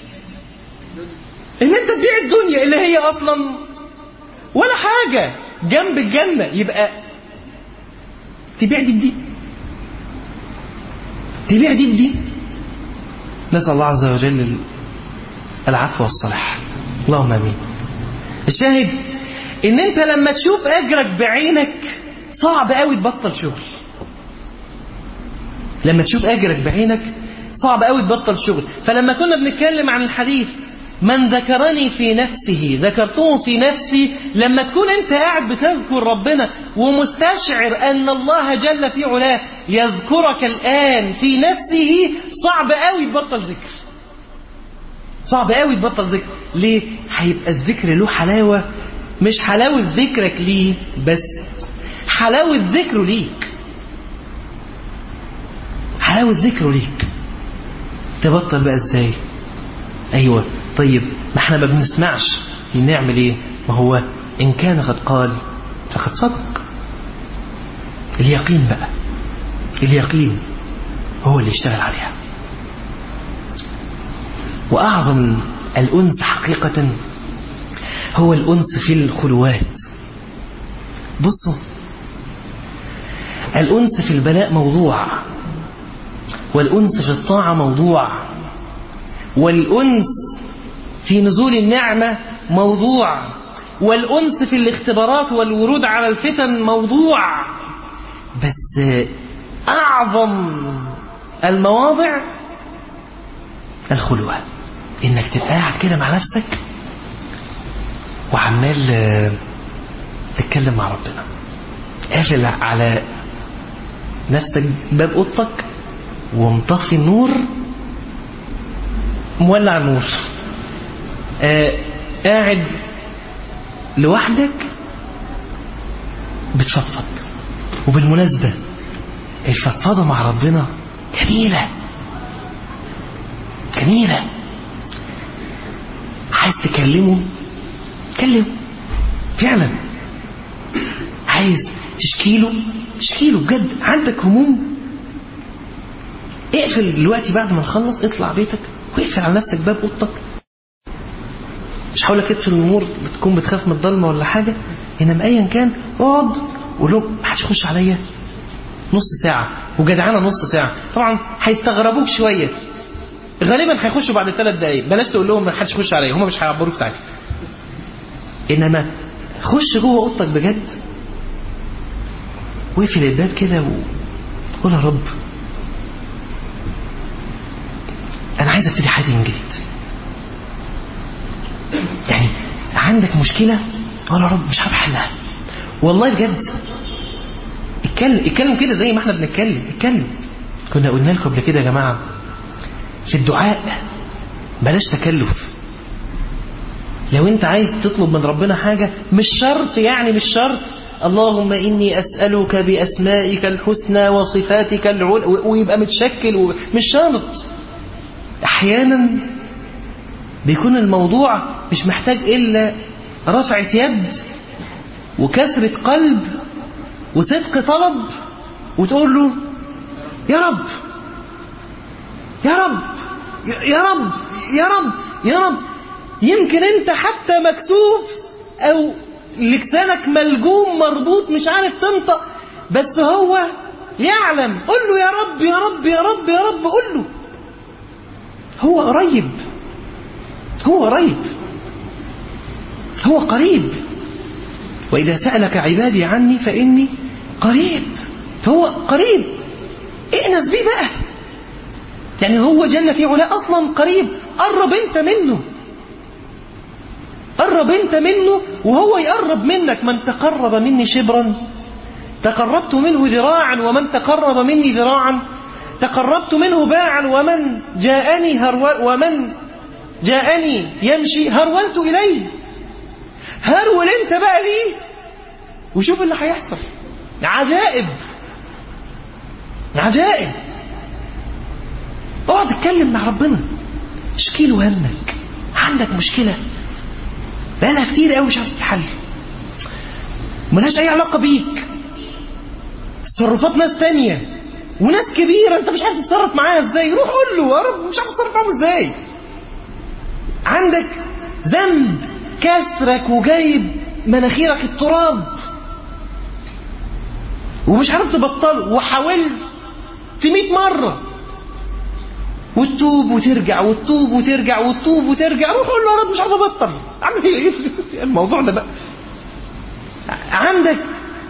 إن أنت تبيع الدنيا اللي هي أصلا ولا حاجة جنب الجنة، يبقى تبيع دي بدي، تبيع دي بدي. نسأل الله عز وجل العفو والصلاح، اللهم امين. الشاهد ان انت لما تشوف اجرك بعينك صعب قوي تبطل شغل. لما تشوف اجرك بعينك صعب قوي تبطل شغل. فلما كنا بنتكلم عن الحديث من ذكرني في نفسه ذكرته في نفسي، لما تكون انت قاعد بتذكر ربنا ومستشعر ان الله جل في علاه يذكرك الان في نفسه، صعب قوي تبطل ذكر، صعب قوي تبطل ذكر. ليه؟ هيبقى الذكر له حلاوة، مش حلاوة ذكرك ليه بس، حلاوة ذكره ليك، حلاوة ذكره ليك. تبطل بقى ازاي؟ ايوه طيب ما احنا ما بنسمعش، نعمل ايه؟ ما هو ان كان قد قال فقد صدق. اليقين بقى، اليقين هو اللي يشتغل عليها. واعظم الانس حقيقة هو الانس في الخلوات. بصوا، الانس في البلاء موضوع، والانس في الطاعة موضوع، والأنس في نزول النعمة موضوع، والأنس في الاختبارات والورود على الفتن موضوع. بس أعظم المواضع الخلوة، إنك تبقى قاعد كده مع نفسك وعمال تتكلم مع ربنا، قافل على نفسك باب أوضتك ومطفي النور، مولع النور، آه قاعد لوحدك بتفضفض. وبالمناسبة الفضفضة مع ربنا جميلة جميلة. عايز تكلمه كلمه فعلا، عايز تشكيله تشكيله بجد. عندك هموم اقفل دلوقتي، بعد ما نخلص اطلع بيتك واقفل على نفسك باب اوضتك. مش هقول لك اقفل النور بتكون بتخاف من الضلمه ولا حاجه، انما ايا كان اقعد وقول لهم ما حدش يخش عليا نص ساعه، وجدعانه نص ساعه. طبعا هيستغربوك شويه، غالبا هيخشوا بعد ثلاث دقائق. بلاش تقول لهم ما حدش يخش عليا، هم مش هيعبروك ساعتها. انما خش جوه اوضتك بجد واقفل الباب كده وقول يا رب أنا عايز أبتدي حياتي من جديد. يعني عندك مشكلة قول يا رب مش عارف أحلها، والله بجد اتكلم اتكلم كده زي ما احنا بنتكلم، اتكلم. كنا قلنا لكم قبل كده يا جماعة في الدعاء بلاش تكلف. لو انت عايز تطلب من ربنا حاجة مش شرط، يعني مش شرط اللهم إني أسألك بأسمائك الحسنى وصفاتك العلى ويبقى متشكل، مش شرط. أحيانا بيكون الموضوع مش محتاج إلا رفعة يد وكسرة قلب وصدق طلب، وتقول له يا رب يا رب يا رب يا رب يا رب. يمكن انت حتى مكسوف او لسانك ملجوم مربوط مش عارف تنطق، بس هو يعلم. قل له يا رب يا رب يا رب يا رب، قل له. هو قريب، هو قريب، هو قريب. وإذا سألك عبادي عني فإني قريب، فهو قريب. ائنس بيه بقى، يعني هو جل في علاه أصلا قريب. قرب انت منه، قرب انت منه وهو يقرب منك. من تقرب مني شبرا تقربت منه ذراعا، ومن تقرب مني ذراعا تقربت منه باعا، ومن جاءني هرول ومن جاءني يمشي هرولت إليه. هرول انت بقى ليه وشوف اللي هيحصل. عجائب عجائب. اقعد اتكلم مع ربنا، اشكي له همك. عندك مشكلة بقالها كتير قوي مش عارف تتحل، ملهاش اي علاقة بيك، تصرفات ناس تانية، وناس كبيرة انت مش عارف تتصرف معاها ازاي، روح قول له يا رب مش عارف تتصرف معاهم ازاي. عندك ذنب كسرك وجايب مناخيرك التراب ومش عارف تبطله، وحاولت مئة مرة وتتوب وترجع وتتوب وترجع وتتوب وترجع، روح قول له يا رب مش عارف ابطل، اعمل ايه الموضوع ده بقى. عندك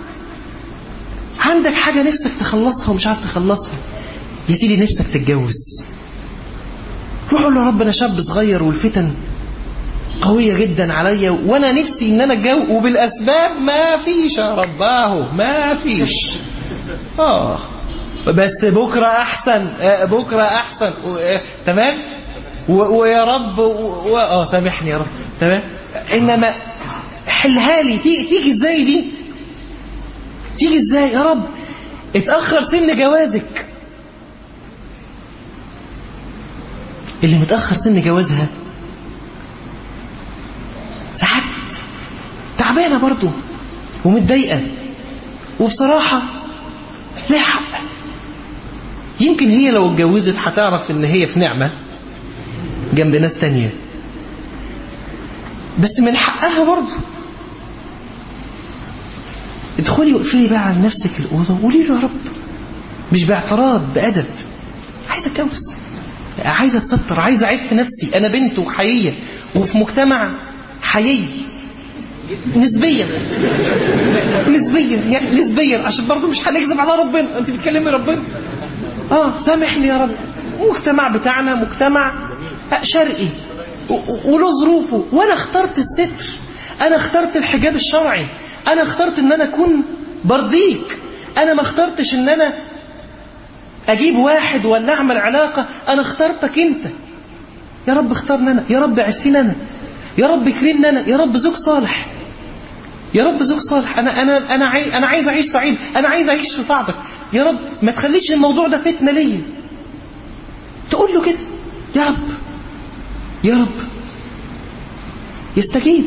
عندك حاجة نفسك تخلصها ومش عارف تخلصها، يا سيدي نفسك تتجوز، روح قول له يا رب انا شاب صغير والفتن قوية جدا عليا وانا نفسي ان انا اتجوز وبالاسباب ما فيش يا رب، اهو ما فيش اه بس بكرة احسن، بكرة احسن تمام، ويا رب اه سامحني يا رب تمام. انما حلها لي، تيجي ازاي دي؟ تيجي ازاي يا رب؟ اتأخر سن جوازك، اللي متأخر سن جوازها ساعات تعبانة برضو ومتضايقة، وبصراحة ليه حق. يمكن هي لو اتجوزت هتعرف ان هي في نعمة جنب ناس تانية، بس من حقها برضو. ادخلي وقفلي بقى على نفسك الأوضة وقولي له يا رب، مش باعتراض، بأدب، عايزة اتجوز، عايزة اتستر، عايزة اعيش في نفسي، انا بنت وحيية وفي مجتمع حيي نسبيا نسبيا يعني نسبيا عشان برضو مش هنكذب على ربنا، انت بتكلمي ربنا اه سامحني يا رب. المجتمع بتاعنا مجتمع شرقي وله ظروفه، وانا اخترت الستر، انا اخترت الحجاب الشرعي، انا اخترت ان انا اكون برضيك، انا ما اخترتش ان انا اجيب واحد ولا اعمل علاقة، انا اخترتك انت يا رب، اختارنا انا يا رب، عفينا انا يا رب، كرمنا انا يا رب، زوج صالح يا رب، زوج صالح، انا انا انا عايز انا عايز اعيش سعيد، انا عايز اعيش في سعادتك يا رب، ما تخليش الموضوع ده فتنة ليا. تقول له كده يا رب يا رب، يستجيب،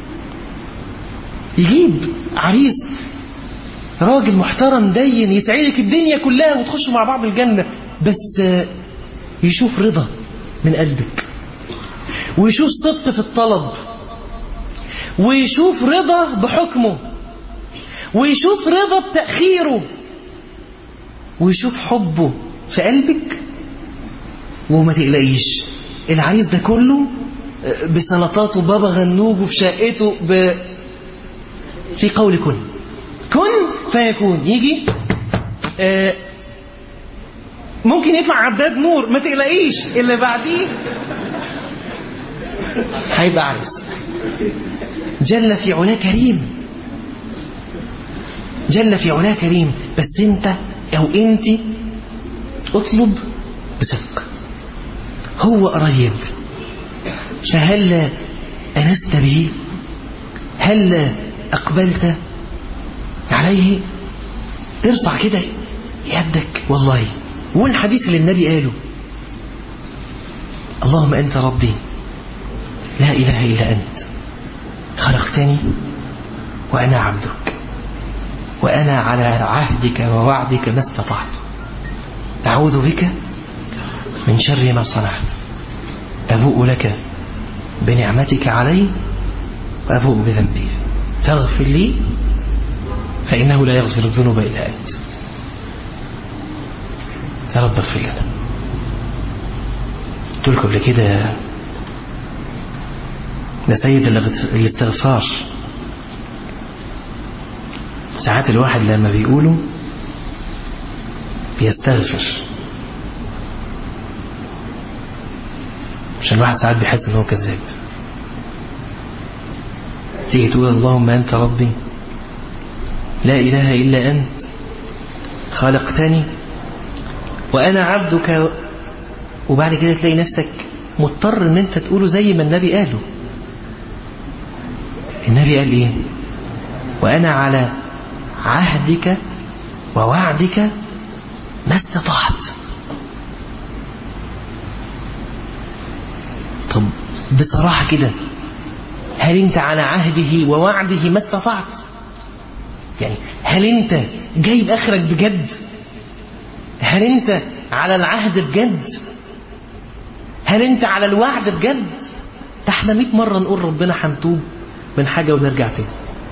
يجيب عريس راجل محترم دين يسعدك الدنيا كلها وتخشوا مع بعض الجنة، بس يشوف رضا من قلبك، ويشوف صدق في الطلب، ويشوف رضا بحكمه، ويشوف رضا بتأخيره، ويشوف حبه في قلبك. وما تقلقيش العريس ده كله بسلطاته بابا غنوجه بشقته ب... في قول كن كن فيكون، يجي آه ممكن يطلع عداد نور، ما تقلقيش اللي بعديه هيبقى عريس جل في علاه كريم، جل في علاه كريم. بس انت او انت اطلب بصدق، هو قريب، فهل أنست به؟ هل أقبلت عليه؟ ارفع كده يدك والله، والحديث اللي النبي قاله اللهم أنت ربي لا إله إلا أنت، خلقتني وأنا عبدك، وأنا على عهدك ووعدك ما استطعت، أعوذ بك من شر ما صنعت، أبوء لك بنعمتك علي وأبوء بذنبي فاغفر لي فإنه لا يغفر الذنوب إلا أنت. يا رب اغفر لنا. قلت لكم قبل كده ده سيد الاستغفار، ساعات الواحد لما بيقوله بيستغفر، عشان الواحد ساعات بيحس ان هو كذاب. تيجي تقول اللهم أنت ربي لا إله إلا أنت، خلقتني وأنا عبدك، وبعد كده تلاقي نفسك مضطر ان انت تقوله زي ما النبي قاله. النبي قال ايه؟ وأنا على عهدك ووعدك ما استطعت. طب بصراحة كده، هل انت على عهده ووعده ما استطعت؟ يعني هل انت جايب اخرك بجد؟ هل أنت على العهد بجد؟ هل أنت على الوعد بجد؟ ده احنا مئة مرة نقول ربنا هنتوب من حاجة ونرجع تاني.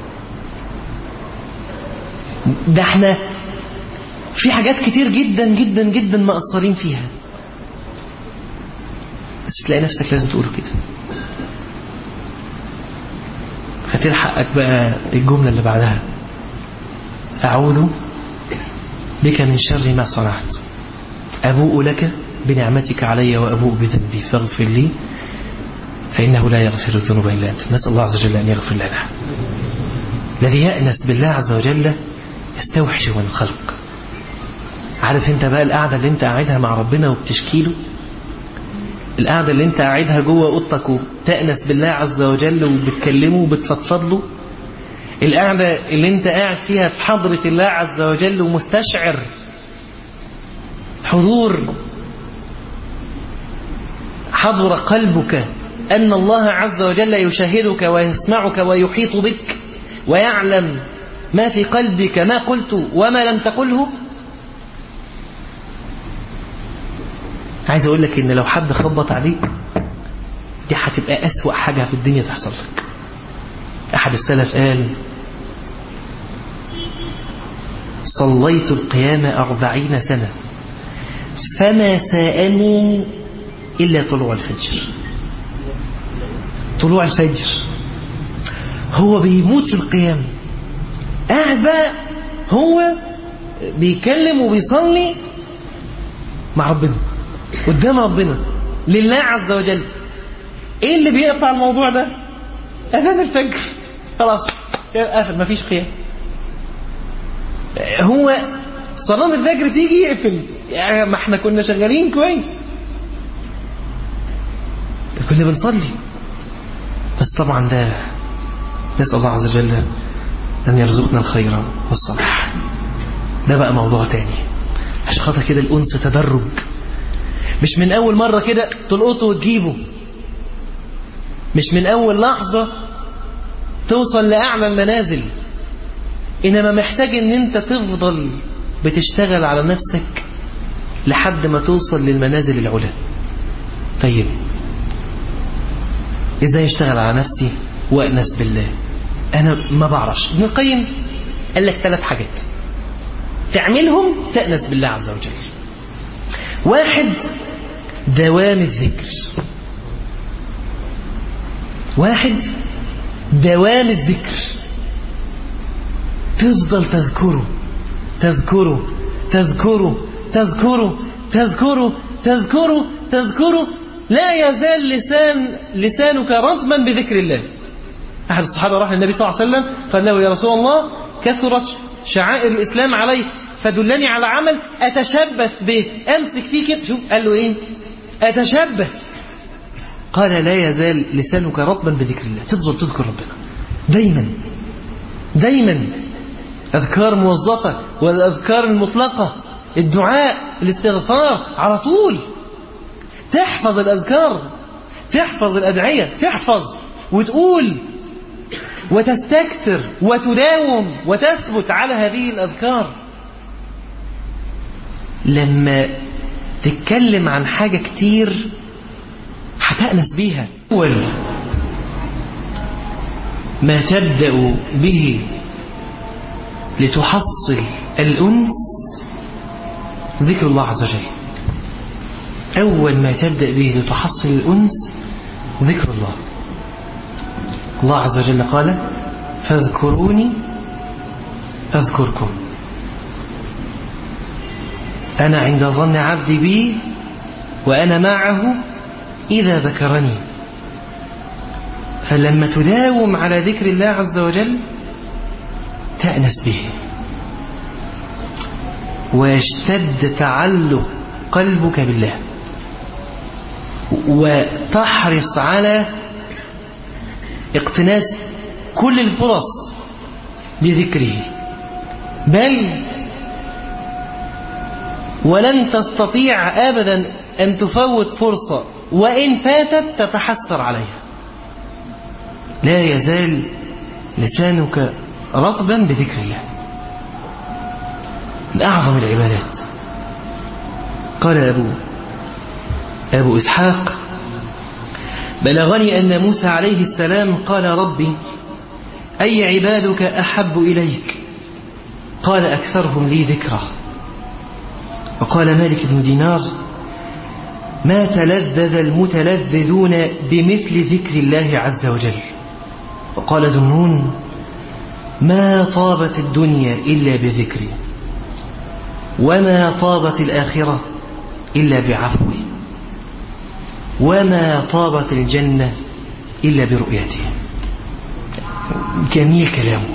ده احنا في حاجات كتير جدا جدا جدا مقصرين فيها، بس تلاقي نفسك لازم تقوله كده. فتلحقك بقى الجملة اللي بعدها: أعوذ بك من شر ما صنعت، أبوء لك بنعمتك علي وأبوء بذنبي فاغفر لي فإنه لا يغفر الذنوب إلا أنت. نسأل الله عز وجل أن يغفر لنا. الذي يأنس بالله عز وجل يستوحش من الخلق. عارف انت بقى القعدة اللي انت قاعدها مع ربنا وبتشكيله، القعدة اللي انت قاعدها جوه اوضتك وتأنس بالله عز وجل وبتكلمه وبتفضفض له، القعدة اللي انت قاعد فيها في حضرة الله عز وجل ومستشعر حضور حضر قلبك أن الله عز وجل يشاهدك ويسمعك ويحيط بك ويعلم ما في قلبك، ما قلت وما لم تقله. عايز أقول لك إن لو حد خبط عليك دي هتبقى أسوأ حاجة في الدنيا تحصل لك. أحد السلف قال: صليت القيام أربعين سنة فما ساءني إلا طلوع الفجر. طلوع الفجر هو بيموت في القيام، قاعد بقى هو بيكلم وبيصلي مع ربنا قدام ربنا لله عز وجل. ايه اللي بيقطع الموضوع ده؟ اذان الفجر، خلاص قافل، مفيش قيام. هو صلاة الفجر تيجي يقفل، يعني ما احنا كنا شغالين كويس، كنا بنصلي. بس طبعا ده نسأل الله عز وجل أن يرزقنا الخير والصلاح. ده بقى موضوع تاني. عشان خاطر كده الأنس تدرج، مش من أول مرة كده تلقطه وتجيبه، مش من أول لحظة توصل لأعلى المنازل، إنما محتاج إن أنت تفضل بتشتغل على نفسك لحد ما توصل للمنازل العلى. طيب إزاي اشتغل على نفسي وأنس بالله؟ أنا ما بعرفش. ابن القيم قال لك ثلاث حاجات تعملهم تأنس بالله عز وجل. واحد، دوام الذكر. واحد دوام الذكر، تفضل تذكره تذكره تذكره تذكره تذكره تذكره تذكره لا يزال لسان لسانك رطبا بذكر الله. أحد الصحابة راح للنبي صلى الله عليه وسلم قال له: يا رسول الله كثرت شعائر الإسلام علي فدلني على عمل أتشبث به، أمسك فيه كده. شوف قال له إيه؟ أتشبث. قال: لا يزال لسانك رطبا بذكر الله، تفضل تذكر ربنا دايما دايما. أذكار موظفة والأذكار المطلقة، الدعاء، الاستغفار على طول. تحفظ الأذكار، تحفظ الأدعية، تحفظ وتقول وتستكثر وتداوم وتثبت على هذه الأذكار. لما تتكلم عن حاجة كتير هتأنس بيها. أول ما تبدأ به لتحصل الأنس ذكر الله عز وجل. أول ما تبدأ به لتحصل الأنس ذكر الله. الله عز وجل قال: فاذكروني أذكركم، أنا عند ظن عبدي بي وأنا معه إذا ذكرني. فلما تداوم على ذكر الله عز وجل تأنس به، ويشتد تعلق قلبك بالله، وتحرص على اقتناس كل الفرص بذكره، بل ولن تستطيع أبدا أن تفوت فرصة، وإن فاتت تتحسر عليها. لا يزال لسانك رطبا بذكر الله. من أعظم العبادات قال أبو أبو إسحاق بلغني أن موسى عليه السلام قال ربي أي عبادك أحب إليك؟ قال أكثرهم لي ذكره. وقال مالك بن دينار ما تلذذ المتلذذون بمثل ذكر الله عز وجل. وقال ذنون ما طابت الدنيا إلا بذكري وما طابت الآخرة إلا بعفوه وما طابت الجنة إلا برؤيته. جميل كلامه.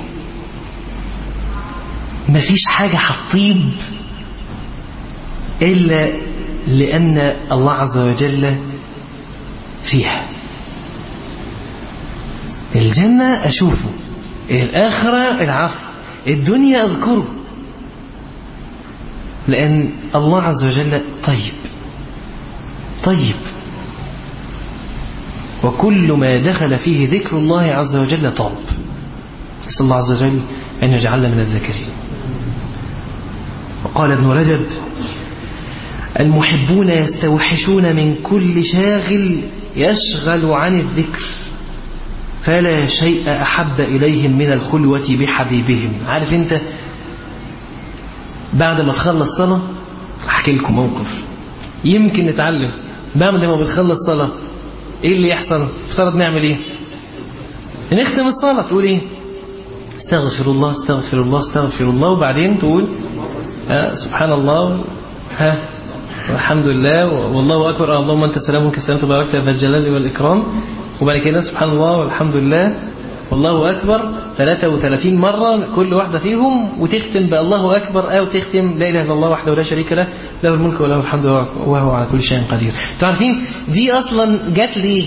ما فيش حاجة هتطيب إلا لأن الله عز وجل فيها. الجنة أشوفه، الآخرة العفو، الدنيا أذكره، لأن الله عز وجل طيب طيب، وكل ما دخل فيه ذكر الله عز وجل طاب. نسأل الله عز وجل أن يجعلنا من الذاكرين. وقال ابن رجب المحبون يستوحشون من كل شاغل يشغل عن الذكر فلا شيء أحب إليهم من الخلوة بحبيبهم. عارف انت بعد ما تخلص صلاة، أحكي لكم موقف يمكن نتعلم. بعد ما بتخلص صلاة ايه اللي يحصل؟ افترض نعمل ايه؟ نختم الصلاة تقول ايه؟ استغفر الله استغفر الله استغفر الله، وبعدين تقول ها سبحان الله ها والحمد لله والله أكبر اللهم أنت السلام وأنت السلام تبارك يا ذا الجلال والإكرام، وبعد كده سبحان الله والحمد لله والله أكبر ثلاثة وثلاثين مرة كل واحدة فيهم، وتختم بالله أكبر أو تختم لا إله إلا الله وحده لا شريك له له الملك وله الحمد وهو على كل شيء قدير. تعرفين دي أصلا جات لي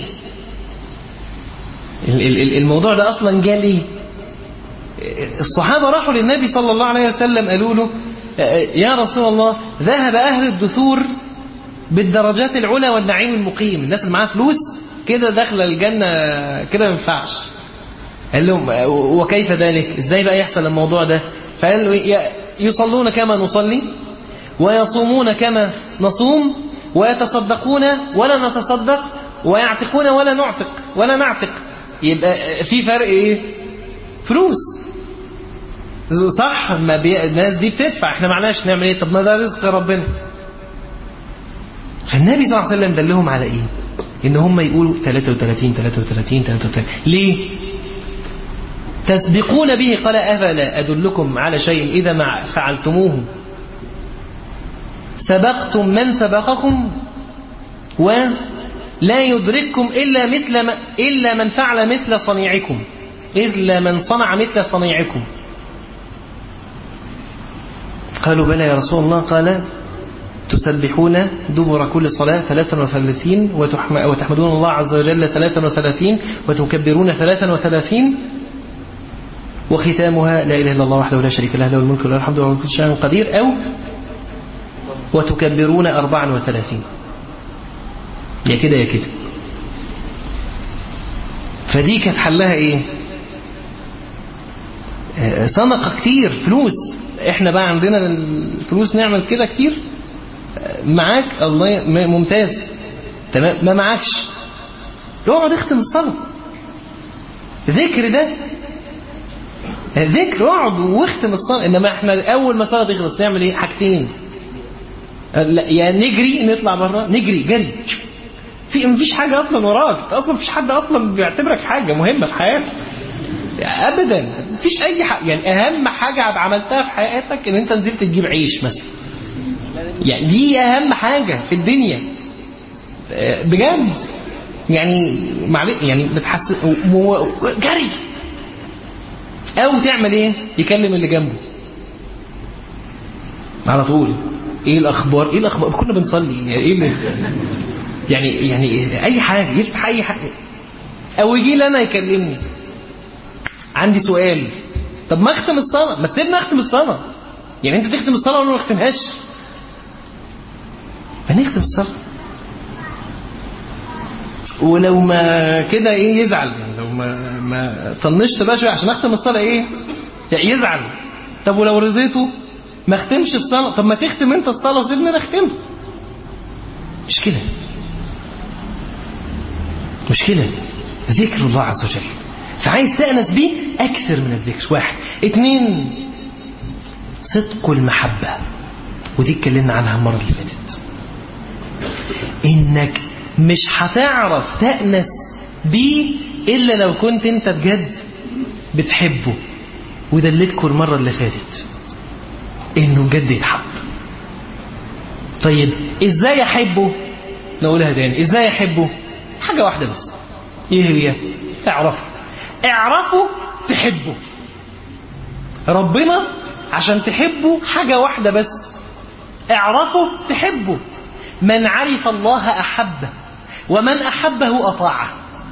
الموضوع ده أصلا جاء لي الصحابة راحوا للنبي صلى الله عليه وسلم قالوا له يا رسول الله ذهب أهل الدثور بالدرجات العلى والنعيم المقيم، الناس اللي معاها فلوس كده داخله الجنة كده ما ينفعش. قال لهم وكيف ذلك؟ ازاي بقى يحصل الموضوع ده؟ فقال له يصلون كما نصلي ويصومون كما نصوم ويتصدقون ولا نتصدق ويعتقون ولا نعتق ولا نعتق. يبقى في فرق ايه؟ فلوس صح. ما بي... الناس دي بتدفع، احنا معناش نعمل ايه؟ طب ما ده رزق ربنا. فالنبي صلى الله عليه وسلم دلهم على ايه؟ ان هم يقولوا ثلاثة وثلاثين ثلاثة وثلاثين ثلاثة وثلاثين. ليه؟ تسبقون به. قال أفلا أدلكم على شيء إذا ما فعلتموه سبقتم من سبقكم ولا يدرككم إلا مثل ما إلا من فعل مثل صنيعكم إلا من صنع مثل صنيعكم. قالوا بلى يا رسول الله. قال تسبحون دبر كل صلاة ثلاثا وثلاثين وتحمدون الله عز وجل ثلاثا وثلاثين وتكبرون ثلاثا وثلاثين وختامها لا إله إلا الله وحده لا شريك له له الملك وله الحمد وهو على كل شيء قدير، أو وتكبرون أربعا وثلاثين. يا كده يا كده. فدي كانت حلها إيه؟ صنقة كتير فلوس. إحنا بقى عندنا الفلوس نعمل كده كتير. معاك الله ممتاز تمام، ما معاكش اقعد اختم الصلاة. ذكر ده ذكر، اقعد واختم الصلاة. انما احنا اول ما الصلاة تخلص نعمل ايه؟ حاجتين، يا نجري نطلع بره نجري جري، في مفيش حاجة اصلا وراك، اصلا مفيش حد اصلا بيعتبرك حاجة مهمة في حياتك ابدا. مفيش اي حاجة. يعني اهم حاجة عملتها في حياتك ان انت نزلت تجيب عيش مثلا، يعني دي اهم حاجة في الدنيا بجد. يعني يعني بتحس جري، او تعمل ايه؟ يكلم اللي جنبه على طول. ايه الاخبار؟ ايه الاخبار؟ كنا بنصلي ايه اللي يعني يعني اي حاجة، يفتح اي حاجة، او يجي لي انا يكلمني عندي سؤال. طب ما اختم الصلاة، ما تسيبنا اختم الصلاة. يعني انت تختم الصلاة ولا ما اختمهاش؟ هنختم الصلاة. ولو ما كده ايه يزعل، لو ما ما طنشت بقى شويه عشان اختم الصلاه ايه يعني يزعل. طب ولو رضيته ما اختمش الصلاه، طب ما تختم انت الصلاه وسيبني انا اختمها. مشكلة مشكلة ذكر الله عز وجل. فعايز تأنس بيه أكثر من الذكر. واحد. اتنين، صدق المحبة، ودي اتكلمنا عنها المرة اللي فاتت. إنك مش هتعرف تأنس بيه إلا لو كنت أنت بجد بتحبه. ودلتكم المرة اللي فاتت إنه بجد يتحب. طيب إزاي أحبه؟ نقولها تاني. إزاي أحبه؟ حاجة واحدة بس. إيه هي؟ اعرفه. اعرفه تحبه. ربنا عشان تحبه حاجة واحدة بس، اعرفه تحبه. من عرف الله أحبه، ومن أحبه أطاعه.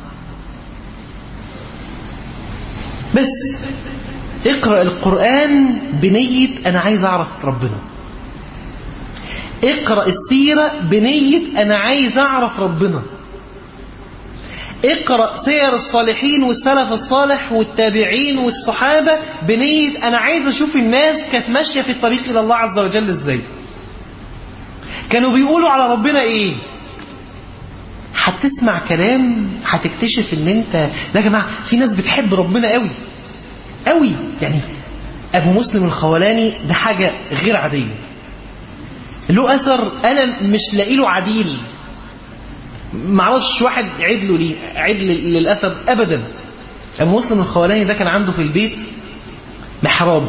بس اقرأ القرآن بنية أنا عايز أعرف ربنا. اقرأ السيرة بنية أنا عايز أعرف ربنا. اقرأ سير الصالحين والسلف الصالح والتابعين والصحابة بنية أنا عايز أشوف الناس كانت ماشية في الطريق إلى الله عز وجل إزاي، كانوا بيقولوا على ربنا إيه. هتسمع كلام هتكتشف ان انت لا يا جماعة في ناس بتحب ربنا قوي قوي. يعني ابو مسلم الخولاني ده حاجة غير عادية، له اثر انا مش لاقي له عديل. معرفش واحد عدله ليه عدل للاثر ابدا. ابو مسلم الخولاني ده كان عنده في البيت محراب،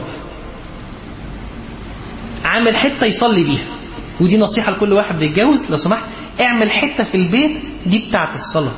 عامل حتة يصلي بيها. ودي نصيحة لكل واحد بيتجوز، لو سمحت اعمل حتة في البيت دي بتاعت الصلاة،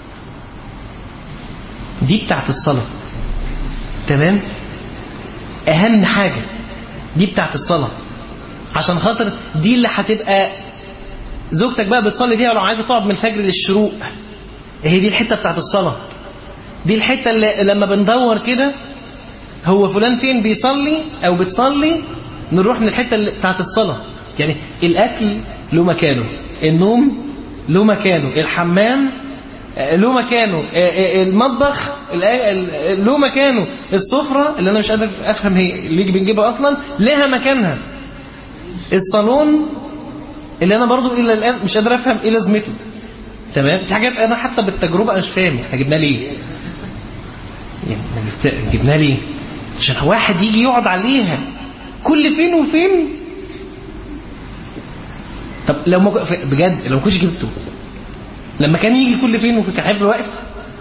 دي بتاعت الصلاة. تمام؟ اهم حاجة دي بتاعت الصلاة، عشان خاطر دي اللي هتبقى زوجتك بقى بتصلي بيها ولو عايزة تقعد من الفجر للشروق. هي دي الحتة بتاعت الصلاة. دي الحتة اللي لما بندور كده هو فلان فين بيصلي او بتصلي، نروح من الحتة اللي بتاعت الصلاة. يعني الاكل له مكانه، النوم له مكانه، الحمام له مكانه، المطبخ له مكانه، السفرة اللي انا مش قادر افهم هي اللي بنجيبها اصلا لها مكانها، الصالون اللي انا برضو الى الان مش قادر افهم ايه لازمته. تمام؟ في حاجات انا حتى بالتجربة مش فاهم احنا جبناه ليه. يعني جبناه ليه؟ عشان واحد يجي يقعد عليها كل فين وفين. طب لو ما بجد لو ما كنتش جبته لما كان يجي كل فين وفين كان هيفضل واقف؟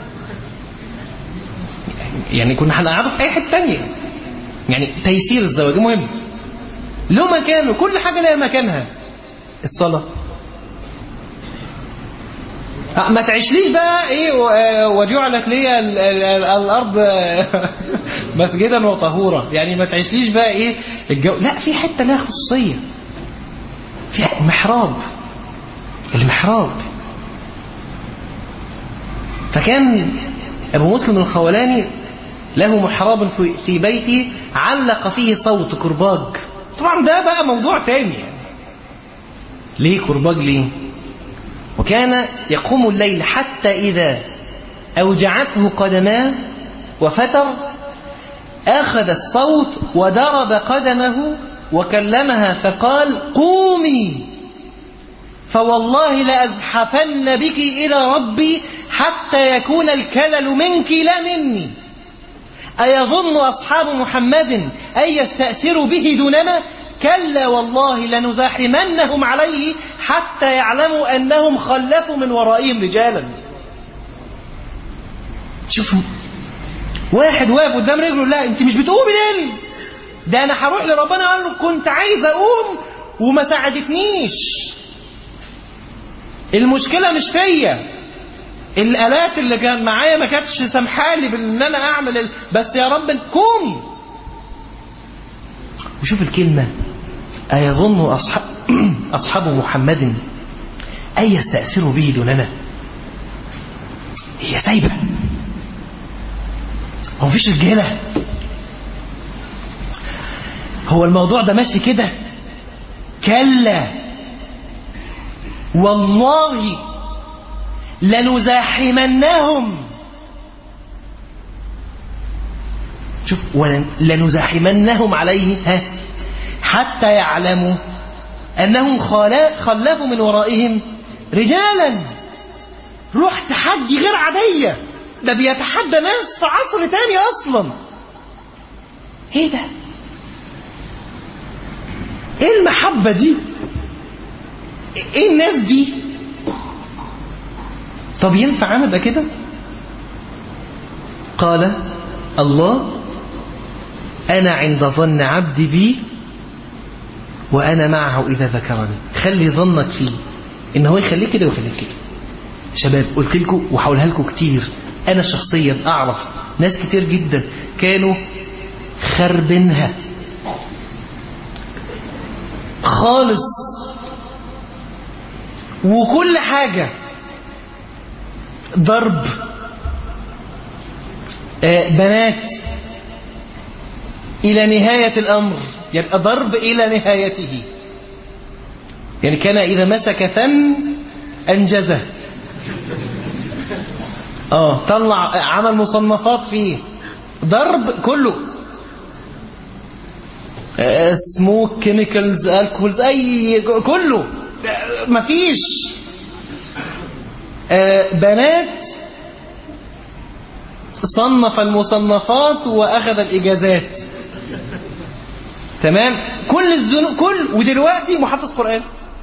يعني كنا هنقعده في اي حته ثانيه. يعني تيسير الزواج مهم، له مكانه، كل حاجه لها مكانها. الصلاه ما تعيشليش بقى ايه وجعلت لي الارض مسجدا وطهورا. يعني ما تعيشليش بقى ايه الجو. لا، في حته لها خصوصيه، في محراب، المحراب. فكان أبو مسلم الخولاني له محراب في بيته علق فيه صوت كرباج. طبعا ده بقى موضوع تاني. يعني ليه كرباج؟ ليه؟ وكان يقوم الليل حتى إذا أوجعته قدماه وفتر أخذ الصوت وضرب قدمه وكلمها فقال قومي فوالله لأزحفن بك إلى ربي حتى يكون الكلل منك لا مني. أيظن أصحاب محمد أن يستأثروا به دوننا؟ كلا والله لنزاحمنهم عليه حتى يعلموا أنهم خلفوا من ورائهم رجالا. شوفوا واحد واقف قدام رجله، لا انت مش بتقومي ليه؟ ده انا هروح لربنا اقول له كنت عايز اقوم وما ساعدتنيش. المشكله مش فيا، الالات اللي كان معايا ما كانتش سامحالي بان انا اعمل ال... بس يا رب قومي. وشوف الكلمه ايظن اصحاب اصحاب محمد ان يستأثروا به دوننا. هي سايبه، هو مفيش رجاله؟ هو الموضوع ده ماشي كده؟ كلا والله لنزاحمنهم. شوف لنزاحمنهم عليه ها حتى يعلموا أنهم خلفوا من ورائهم رجالا، روح تحدي غير عادية، ده بيتحدى ناس في عصر تاني أصلا. ايه ده؟ ايه المحبة دي؟ ايه الناس دي؟ طب ينفع انا ابقى كده؟ قال الله انا عند ظن عبدي بي وانا معه اذا ذكرني. خلي ظنك فيه ان هو يخليك كده ويخليك كده. شباب قلت لكم وحاولها لكم كتير، انا شخصيا اعرف ناس كتير جدا كانوا خربينها خالص وكل حاجة ضرب، آه بنات إلى نهاية الأمر، يبقى ضرب إلى نهايته. يعني كان إذا مسك فن أنجزه، آه طلع عمل مصنفات فيه ضرب كله، آه سموك كيميكالز الكولز أي كله مفيش. آه بنات صنف المصنفات وأخذ الإجازات، تمام، كل الذنوب كل، ودلوقتي محافظ قرآن،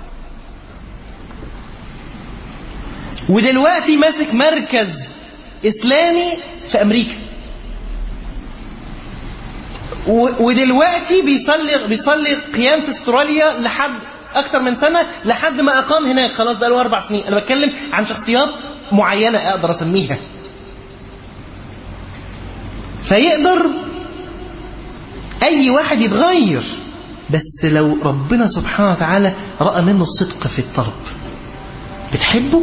ودلوقتي ماسك مركز إسلامي في أمريكا، ودلوقتي بيصلي بيصلي قيام في استراليا لحد أكتر من سنة، لحد ما أقام هناك، خلاص بقى له أربع سنين. أنا بتكلم عن شخصيات معينة أقدر أسميها. فيقدر أي واحد يتغير، بس لو ربنا سبحانه وتعالى رأى منه الصدق في الطلب. بتحبه؟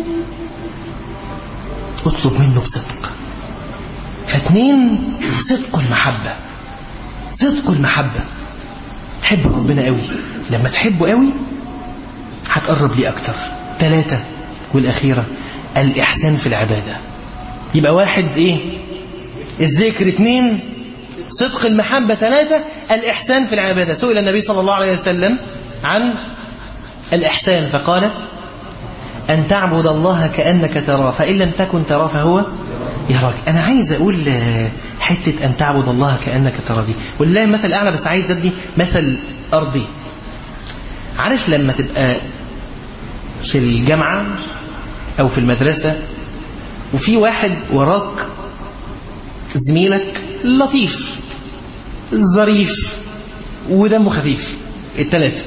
اطلب منه بصدق. فاثنين، صدق المحبة. صدق المحبة، حب ربنا قوي، لما تحبه قوي هتقرب ليه أكتر. ثلاثة والأخيرة، الإحسان في العبادة. يبقى واحد إيه؟ الذكر. اثنين، صدق المحبة. ثلاثة، الإحسان في العبادة. سئل النبي صلى الله عليه وسلم عن الإحسان فقال أن تعبد الله كأنك تراه فإن لم تكن تراه فهو يراك. أنا عايز أقول حتة أن تعبد الله كأنك تراه دي، والله مثل أعلى، بس عايز أدي مثل أرضي. عارف لما تبقى في الجامعة أو في المدرسة وفي واحد وراك زميلك لطيف ظريف ودمه خفيف، الثلاثة،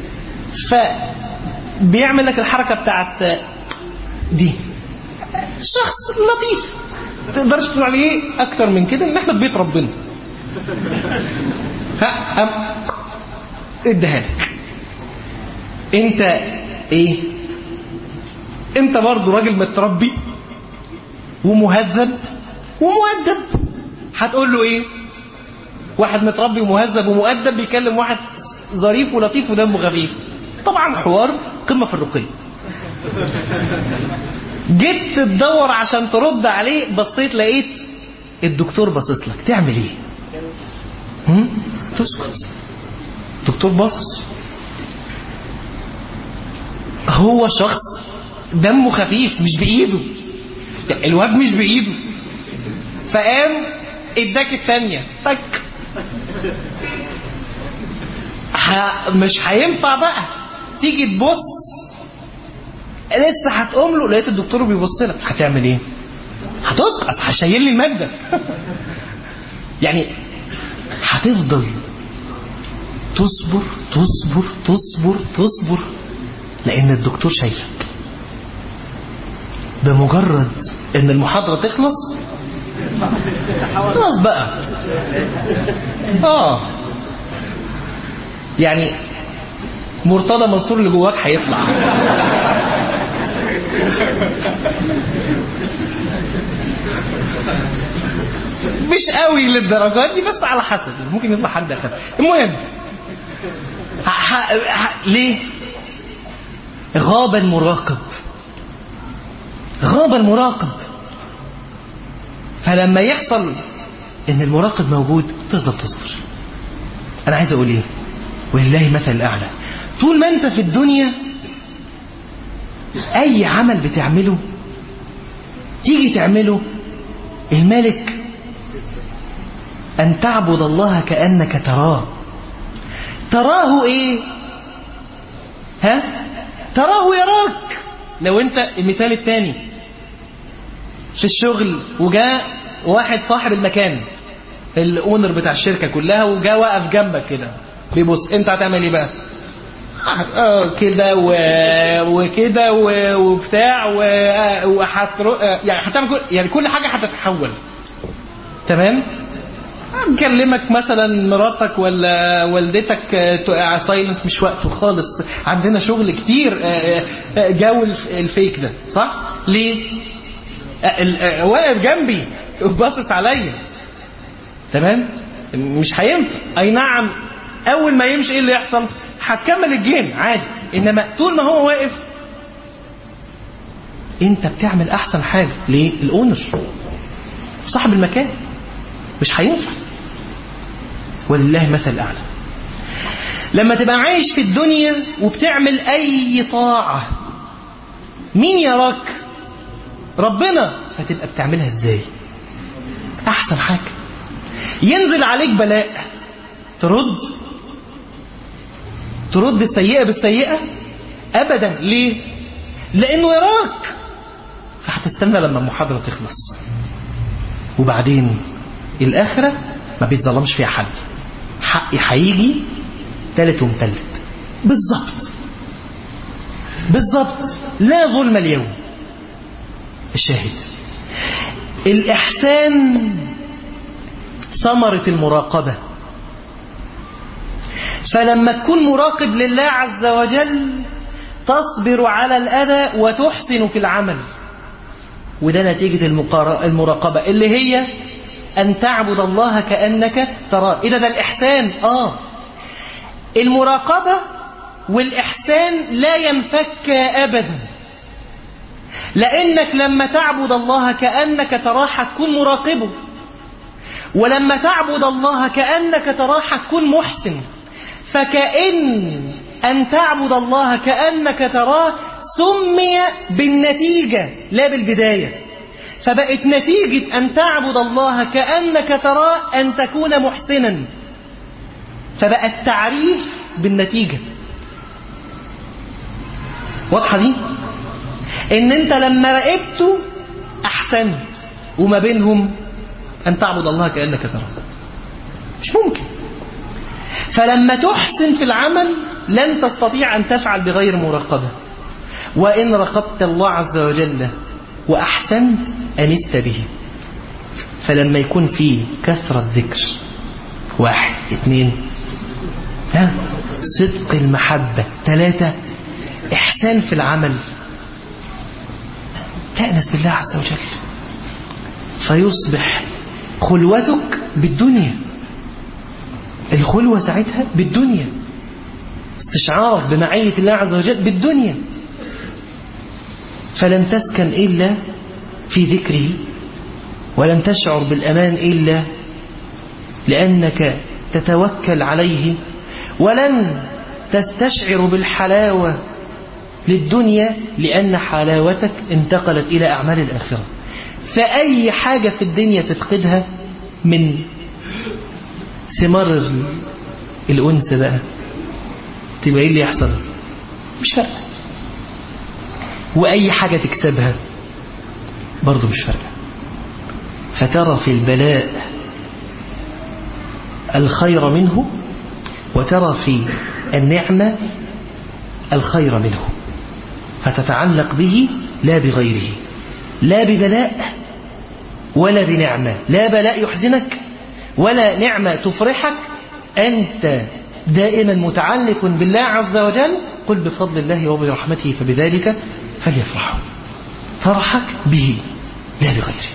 فبيعمل لك الحركة بتاعت دي، شخص لطيف تقدرش تقول عليه أكتر من كده، إن احنا في بيت ربنا. ها أم اديها لك انت ايه؟ انت برضو راجل متربي ومهذب ومؤدب، هتقول له ايه؟ واحد متربي ومهذب ومؤدب بيكلم واحد ظريف ولطيف ودمه خفيف، طبعا حوار قمة في الرقي. جيت تدور عشان ترد عليه، بصيت لقيت الدكتور باصص لك، تعمل ايه؟ هم؟ تسكت. الدكتور باصص، هو شخص دمه خفيف مش بايده، الواد مش بايده، فقام اداك الثانيه تك. مش هينفع بقى تيجي تبص، لسه هتقوم له لقيت الدكتور بيبص لك، هتعمل ايه؟ هتسقط، هشيل لي الماده. يعني هتفضل تصبر تصبر تصبر تصبر لان الدكتور شايفك. بمجرد ان المحاضرة تخلص خلاص بقى، اه يعني مرتضى منصور اللي جواك هيطلع. مش قوي للدرجات دي، بس على حسب، ممكن يطلع حد اخف. المهم ح... ح... ح... ليه غاب المراقب؟ غاب المراقب. فلما يحصل ان المراقب موجود تفضل تصبر. انا عايز اقول ايه؟ ولله مثل الاعلى. طول ما انت في الدنيا أي عمل بتعمله تيجي تعمله الملك أن تعبد الله كأنك تراه. تراه إيه؟ ها؟ تراه يراك. لو أنت المثال الثاني في الشغل وجاء واحد صاحب المكان الأونر بتاع الشركة كلها وجاء واقف جنبك كده بيبص، أنت هتعمل إيه بقى؟ اه كده وكده وبتاع وهترو يعني هتعمل كل يعني كل حاجة هتتحول. تمام؟ نكلمك مثلا مراتك ولا والدتك تقع سايلنت، مش وقته خالص، عندنا شغل كتير جو الفيك ده، صح؟ ليه؟ واقف جنبي وباصص عليا. تمام؟ مش هينفع. اي نعم اول ما يمشي ايه اللي يحصل؟ هتكمل الجيم عادي، انما طول ما هو واقف انت بتعمل احسن حاجه. ليه؟ الاونر صاحب المكان، مش هينفع. ولله مثل الاعلى. لما تبقى عايش في الدنيا وبتعمل اي طاعه مين يراك؟ ربنا. فتبقى بتعملها ازاي؟ احسن حاجه. ينزل عليك بلاء ترد ترد السيئة بالسيئة؟ أبدا. ليه؟ لأنه يراك. فهتستنى لما المحاضرة تخلص، وبعدين الآخرة ما بيتظلمش فيها حد. حقي هيجي تالت ومتلت بالظبط بالظبط. لا ظلم اليوم. الشاهد الإحسان ثمرة المراقبة. فلما تكون مراقب لله عز وجل تصبر على الأذى وتحسن في العمل، وده نتيجة المراقبة اللي هي أن تعبد الله كأنك تراه. إذا ده الإحسان. آه المراقبة والإحسان لا ينفك أبدا، لأنك لما تعبد الله كأنك تراه هتكون مراقبه، ولما تعبد الله كأنك تراه هتكون محسن. فكأن أن تعبد الله كأنك تراه سمي بالنتيجة لا بالبداية. فبقت نتيجة أن تعبد الله كأنك تراه أن تكون محسنا، فبقى التعريف بالنتيجة. واضحة دي؟ إن أنت لما راقبته أحسنت، وما بينهم أن تعبد الله كأنك تراه. مش ممكن. فلما تحسن في العمل لن تستطيع أن تفعل بغير مراقبة. وإن راقبت الله عز وجل وأحسنت أنست به. فلما يكون في كثرة ذكر، واحد اثنين، ها صدق المحبة، ثلاثة إحسان في العمل، تأنس بالله عز وجل. فيصبح خلوتك بالدنيا. الخلوة ساعتها بالدنيا، استشعار بمعية الله عز وجل بالدنيا. فلن تسكن إلا في ذكره، ولن تشعر بالأمان إلا لأنك تتوكل عليه، ولن تستشعر بالحلاوة للدنيا لأن حلاوتك انتقلت إلى أعمال الآخرة. فأي حاجة في الدنيا تفقدها من ثمار الأنس بقى تبقى إيه اللي يحصل؟ مش فارقة. وأي حاجة تكسبها برضو مش فارقة. فترى في البلاء الخير منه، وترى في النعمة الخير منه، فتتعلق به لا بغيره. لا ببلاء ولا بنعمة. لا بلاء يحزنك ولا نعمة تفرحك. أنت دائما متعلق بالله عز وجل. قل بفضل الله وبرحمته فبذلك فليفرحوا. فرحك به لا بغيره.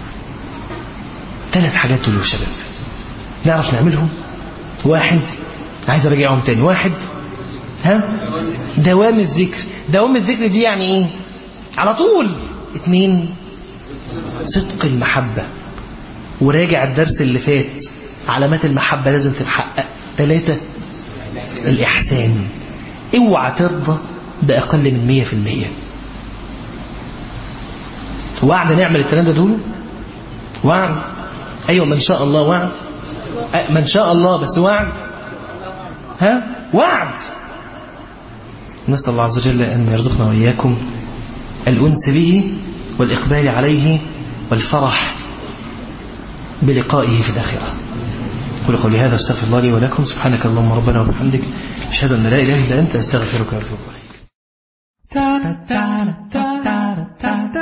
ثلاث حاجات دول يا شباب نعرف نعملهم. واحد، عايز ارجعهم تاني. واحد، ها دوام الذكر. دوام الذكر دي يعني ايه؟ على طول. اثنين، صدق المحبة، وراجع الدرس اللي فات علامات المحبة لازم تتحقق. ثلاثة، الإحسان. اوعى ترضى بأقل من مية في المية. وعد نعمل الكلام ده دول وعد. أيوة ما إن شاء الله وعد، ما إن شاء الله بس وعد، ها وعد. نسأل الله عز وجل أن يرزقنا وإياكم الأنس به والإقبال عليه والفرح بلقائه في الآخرة. قل قولي هذا استغفر الله لي ولكم. سبحانك اللهم ربنا وبحمدك أشهد أن لا إله إلا أنت أستغفرك وأتوب إليك.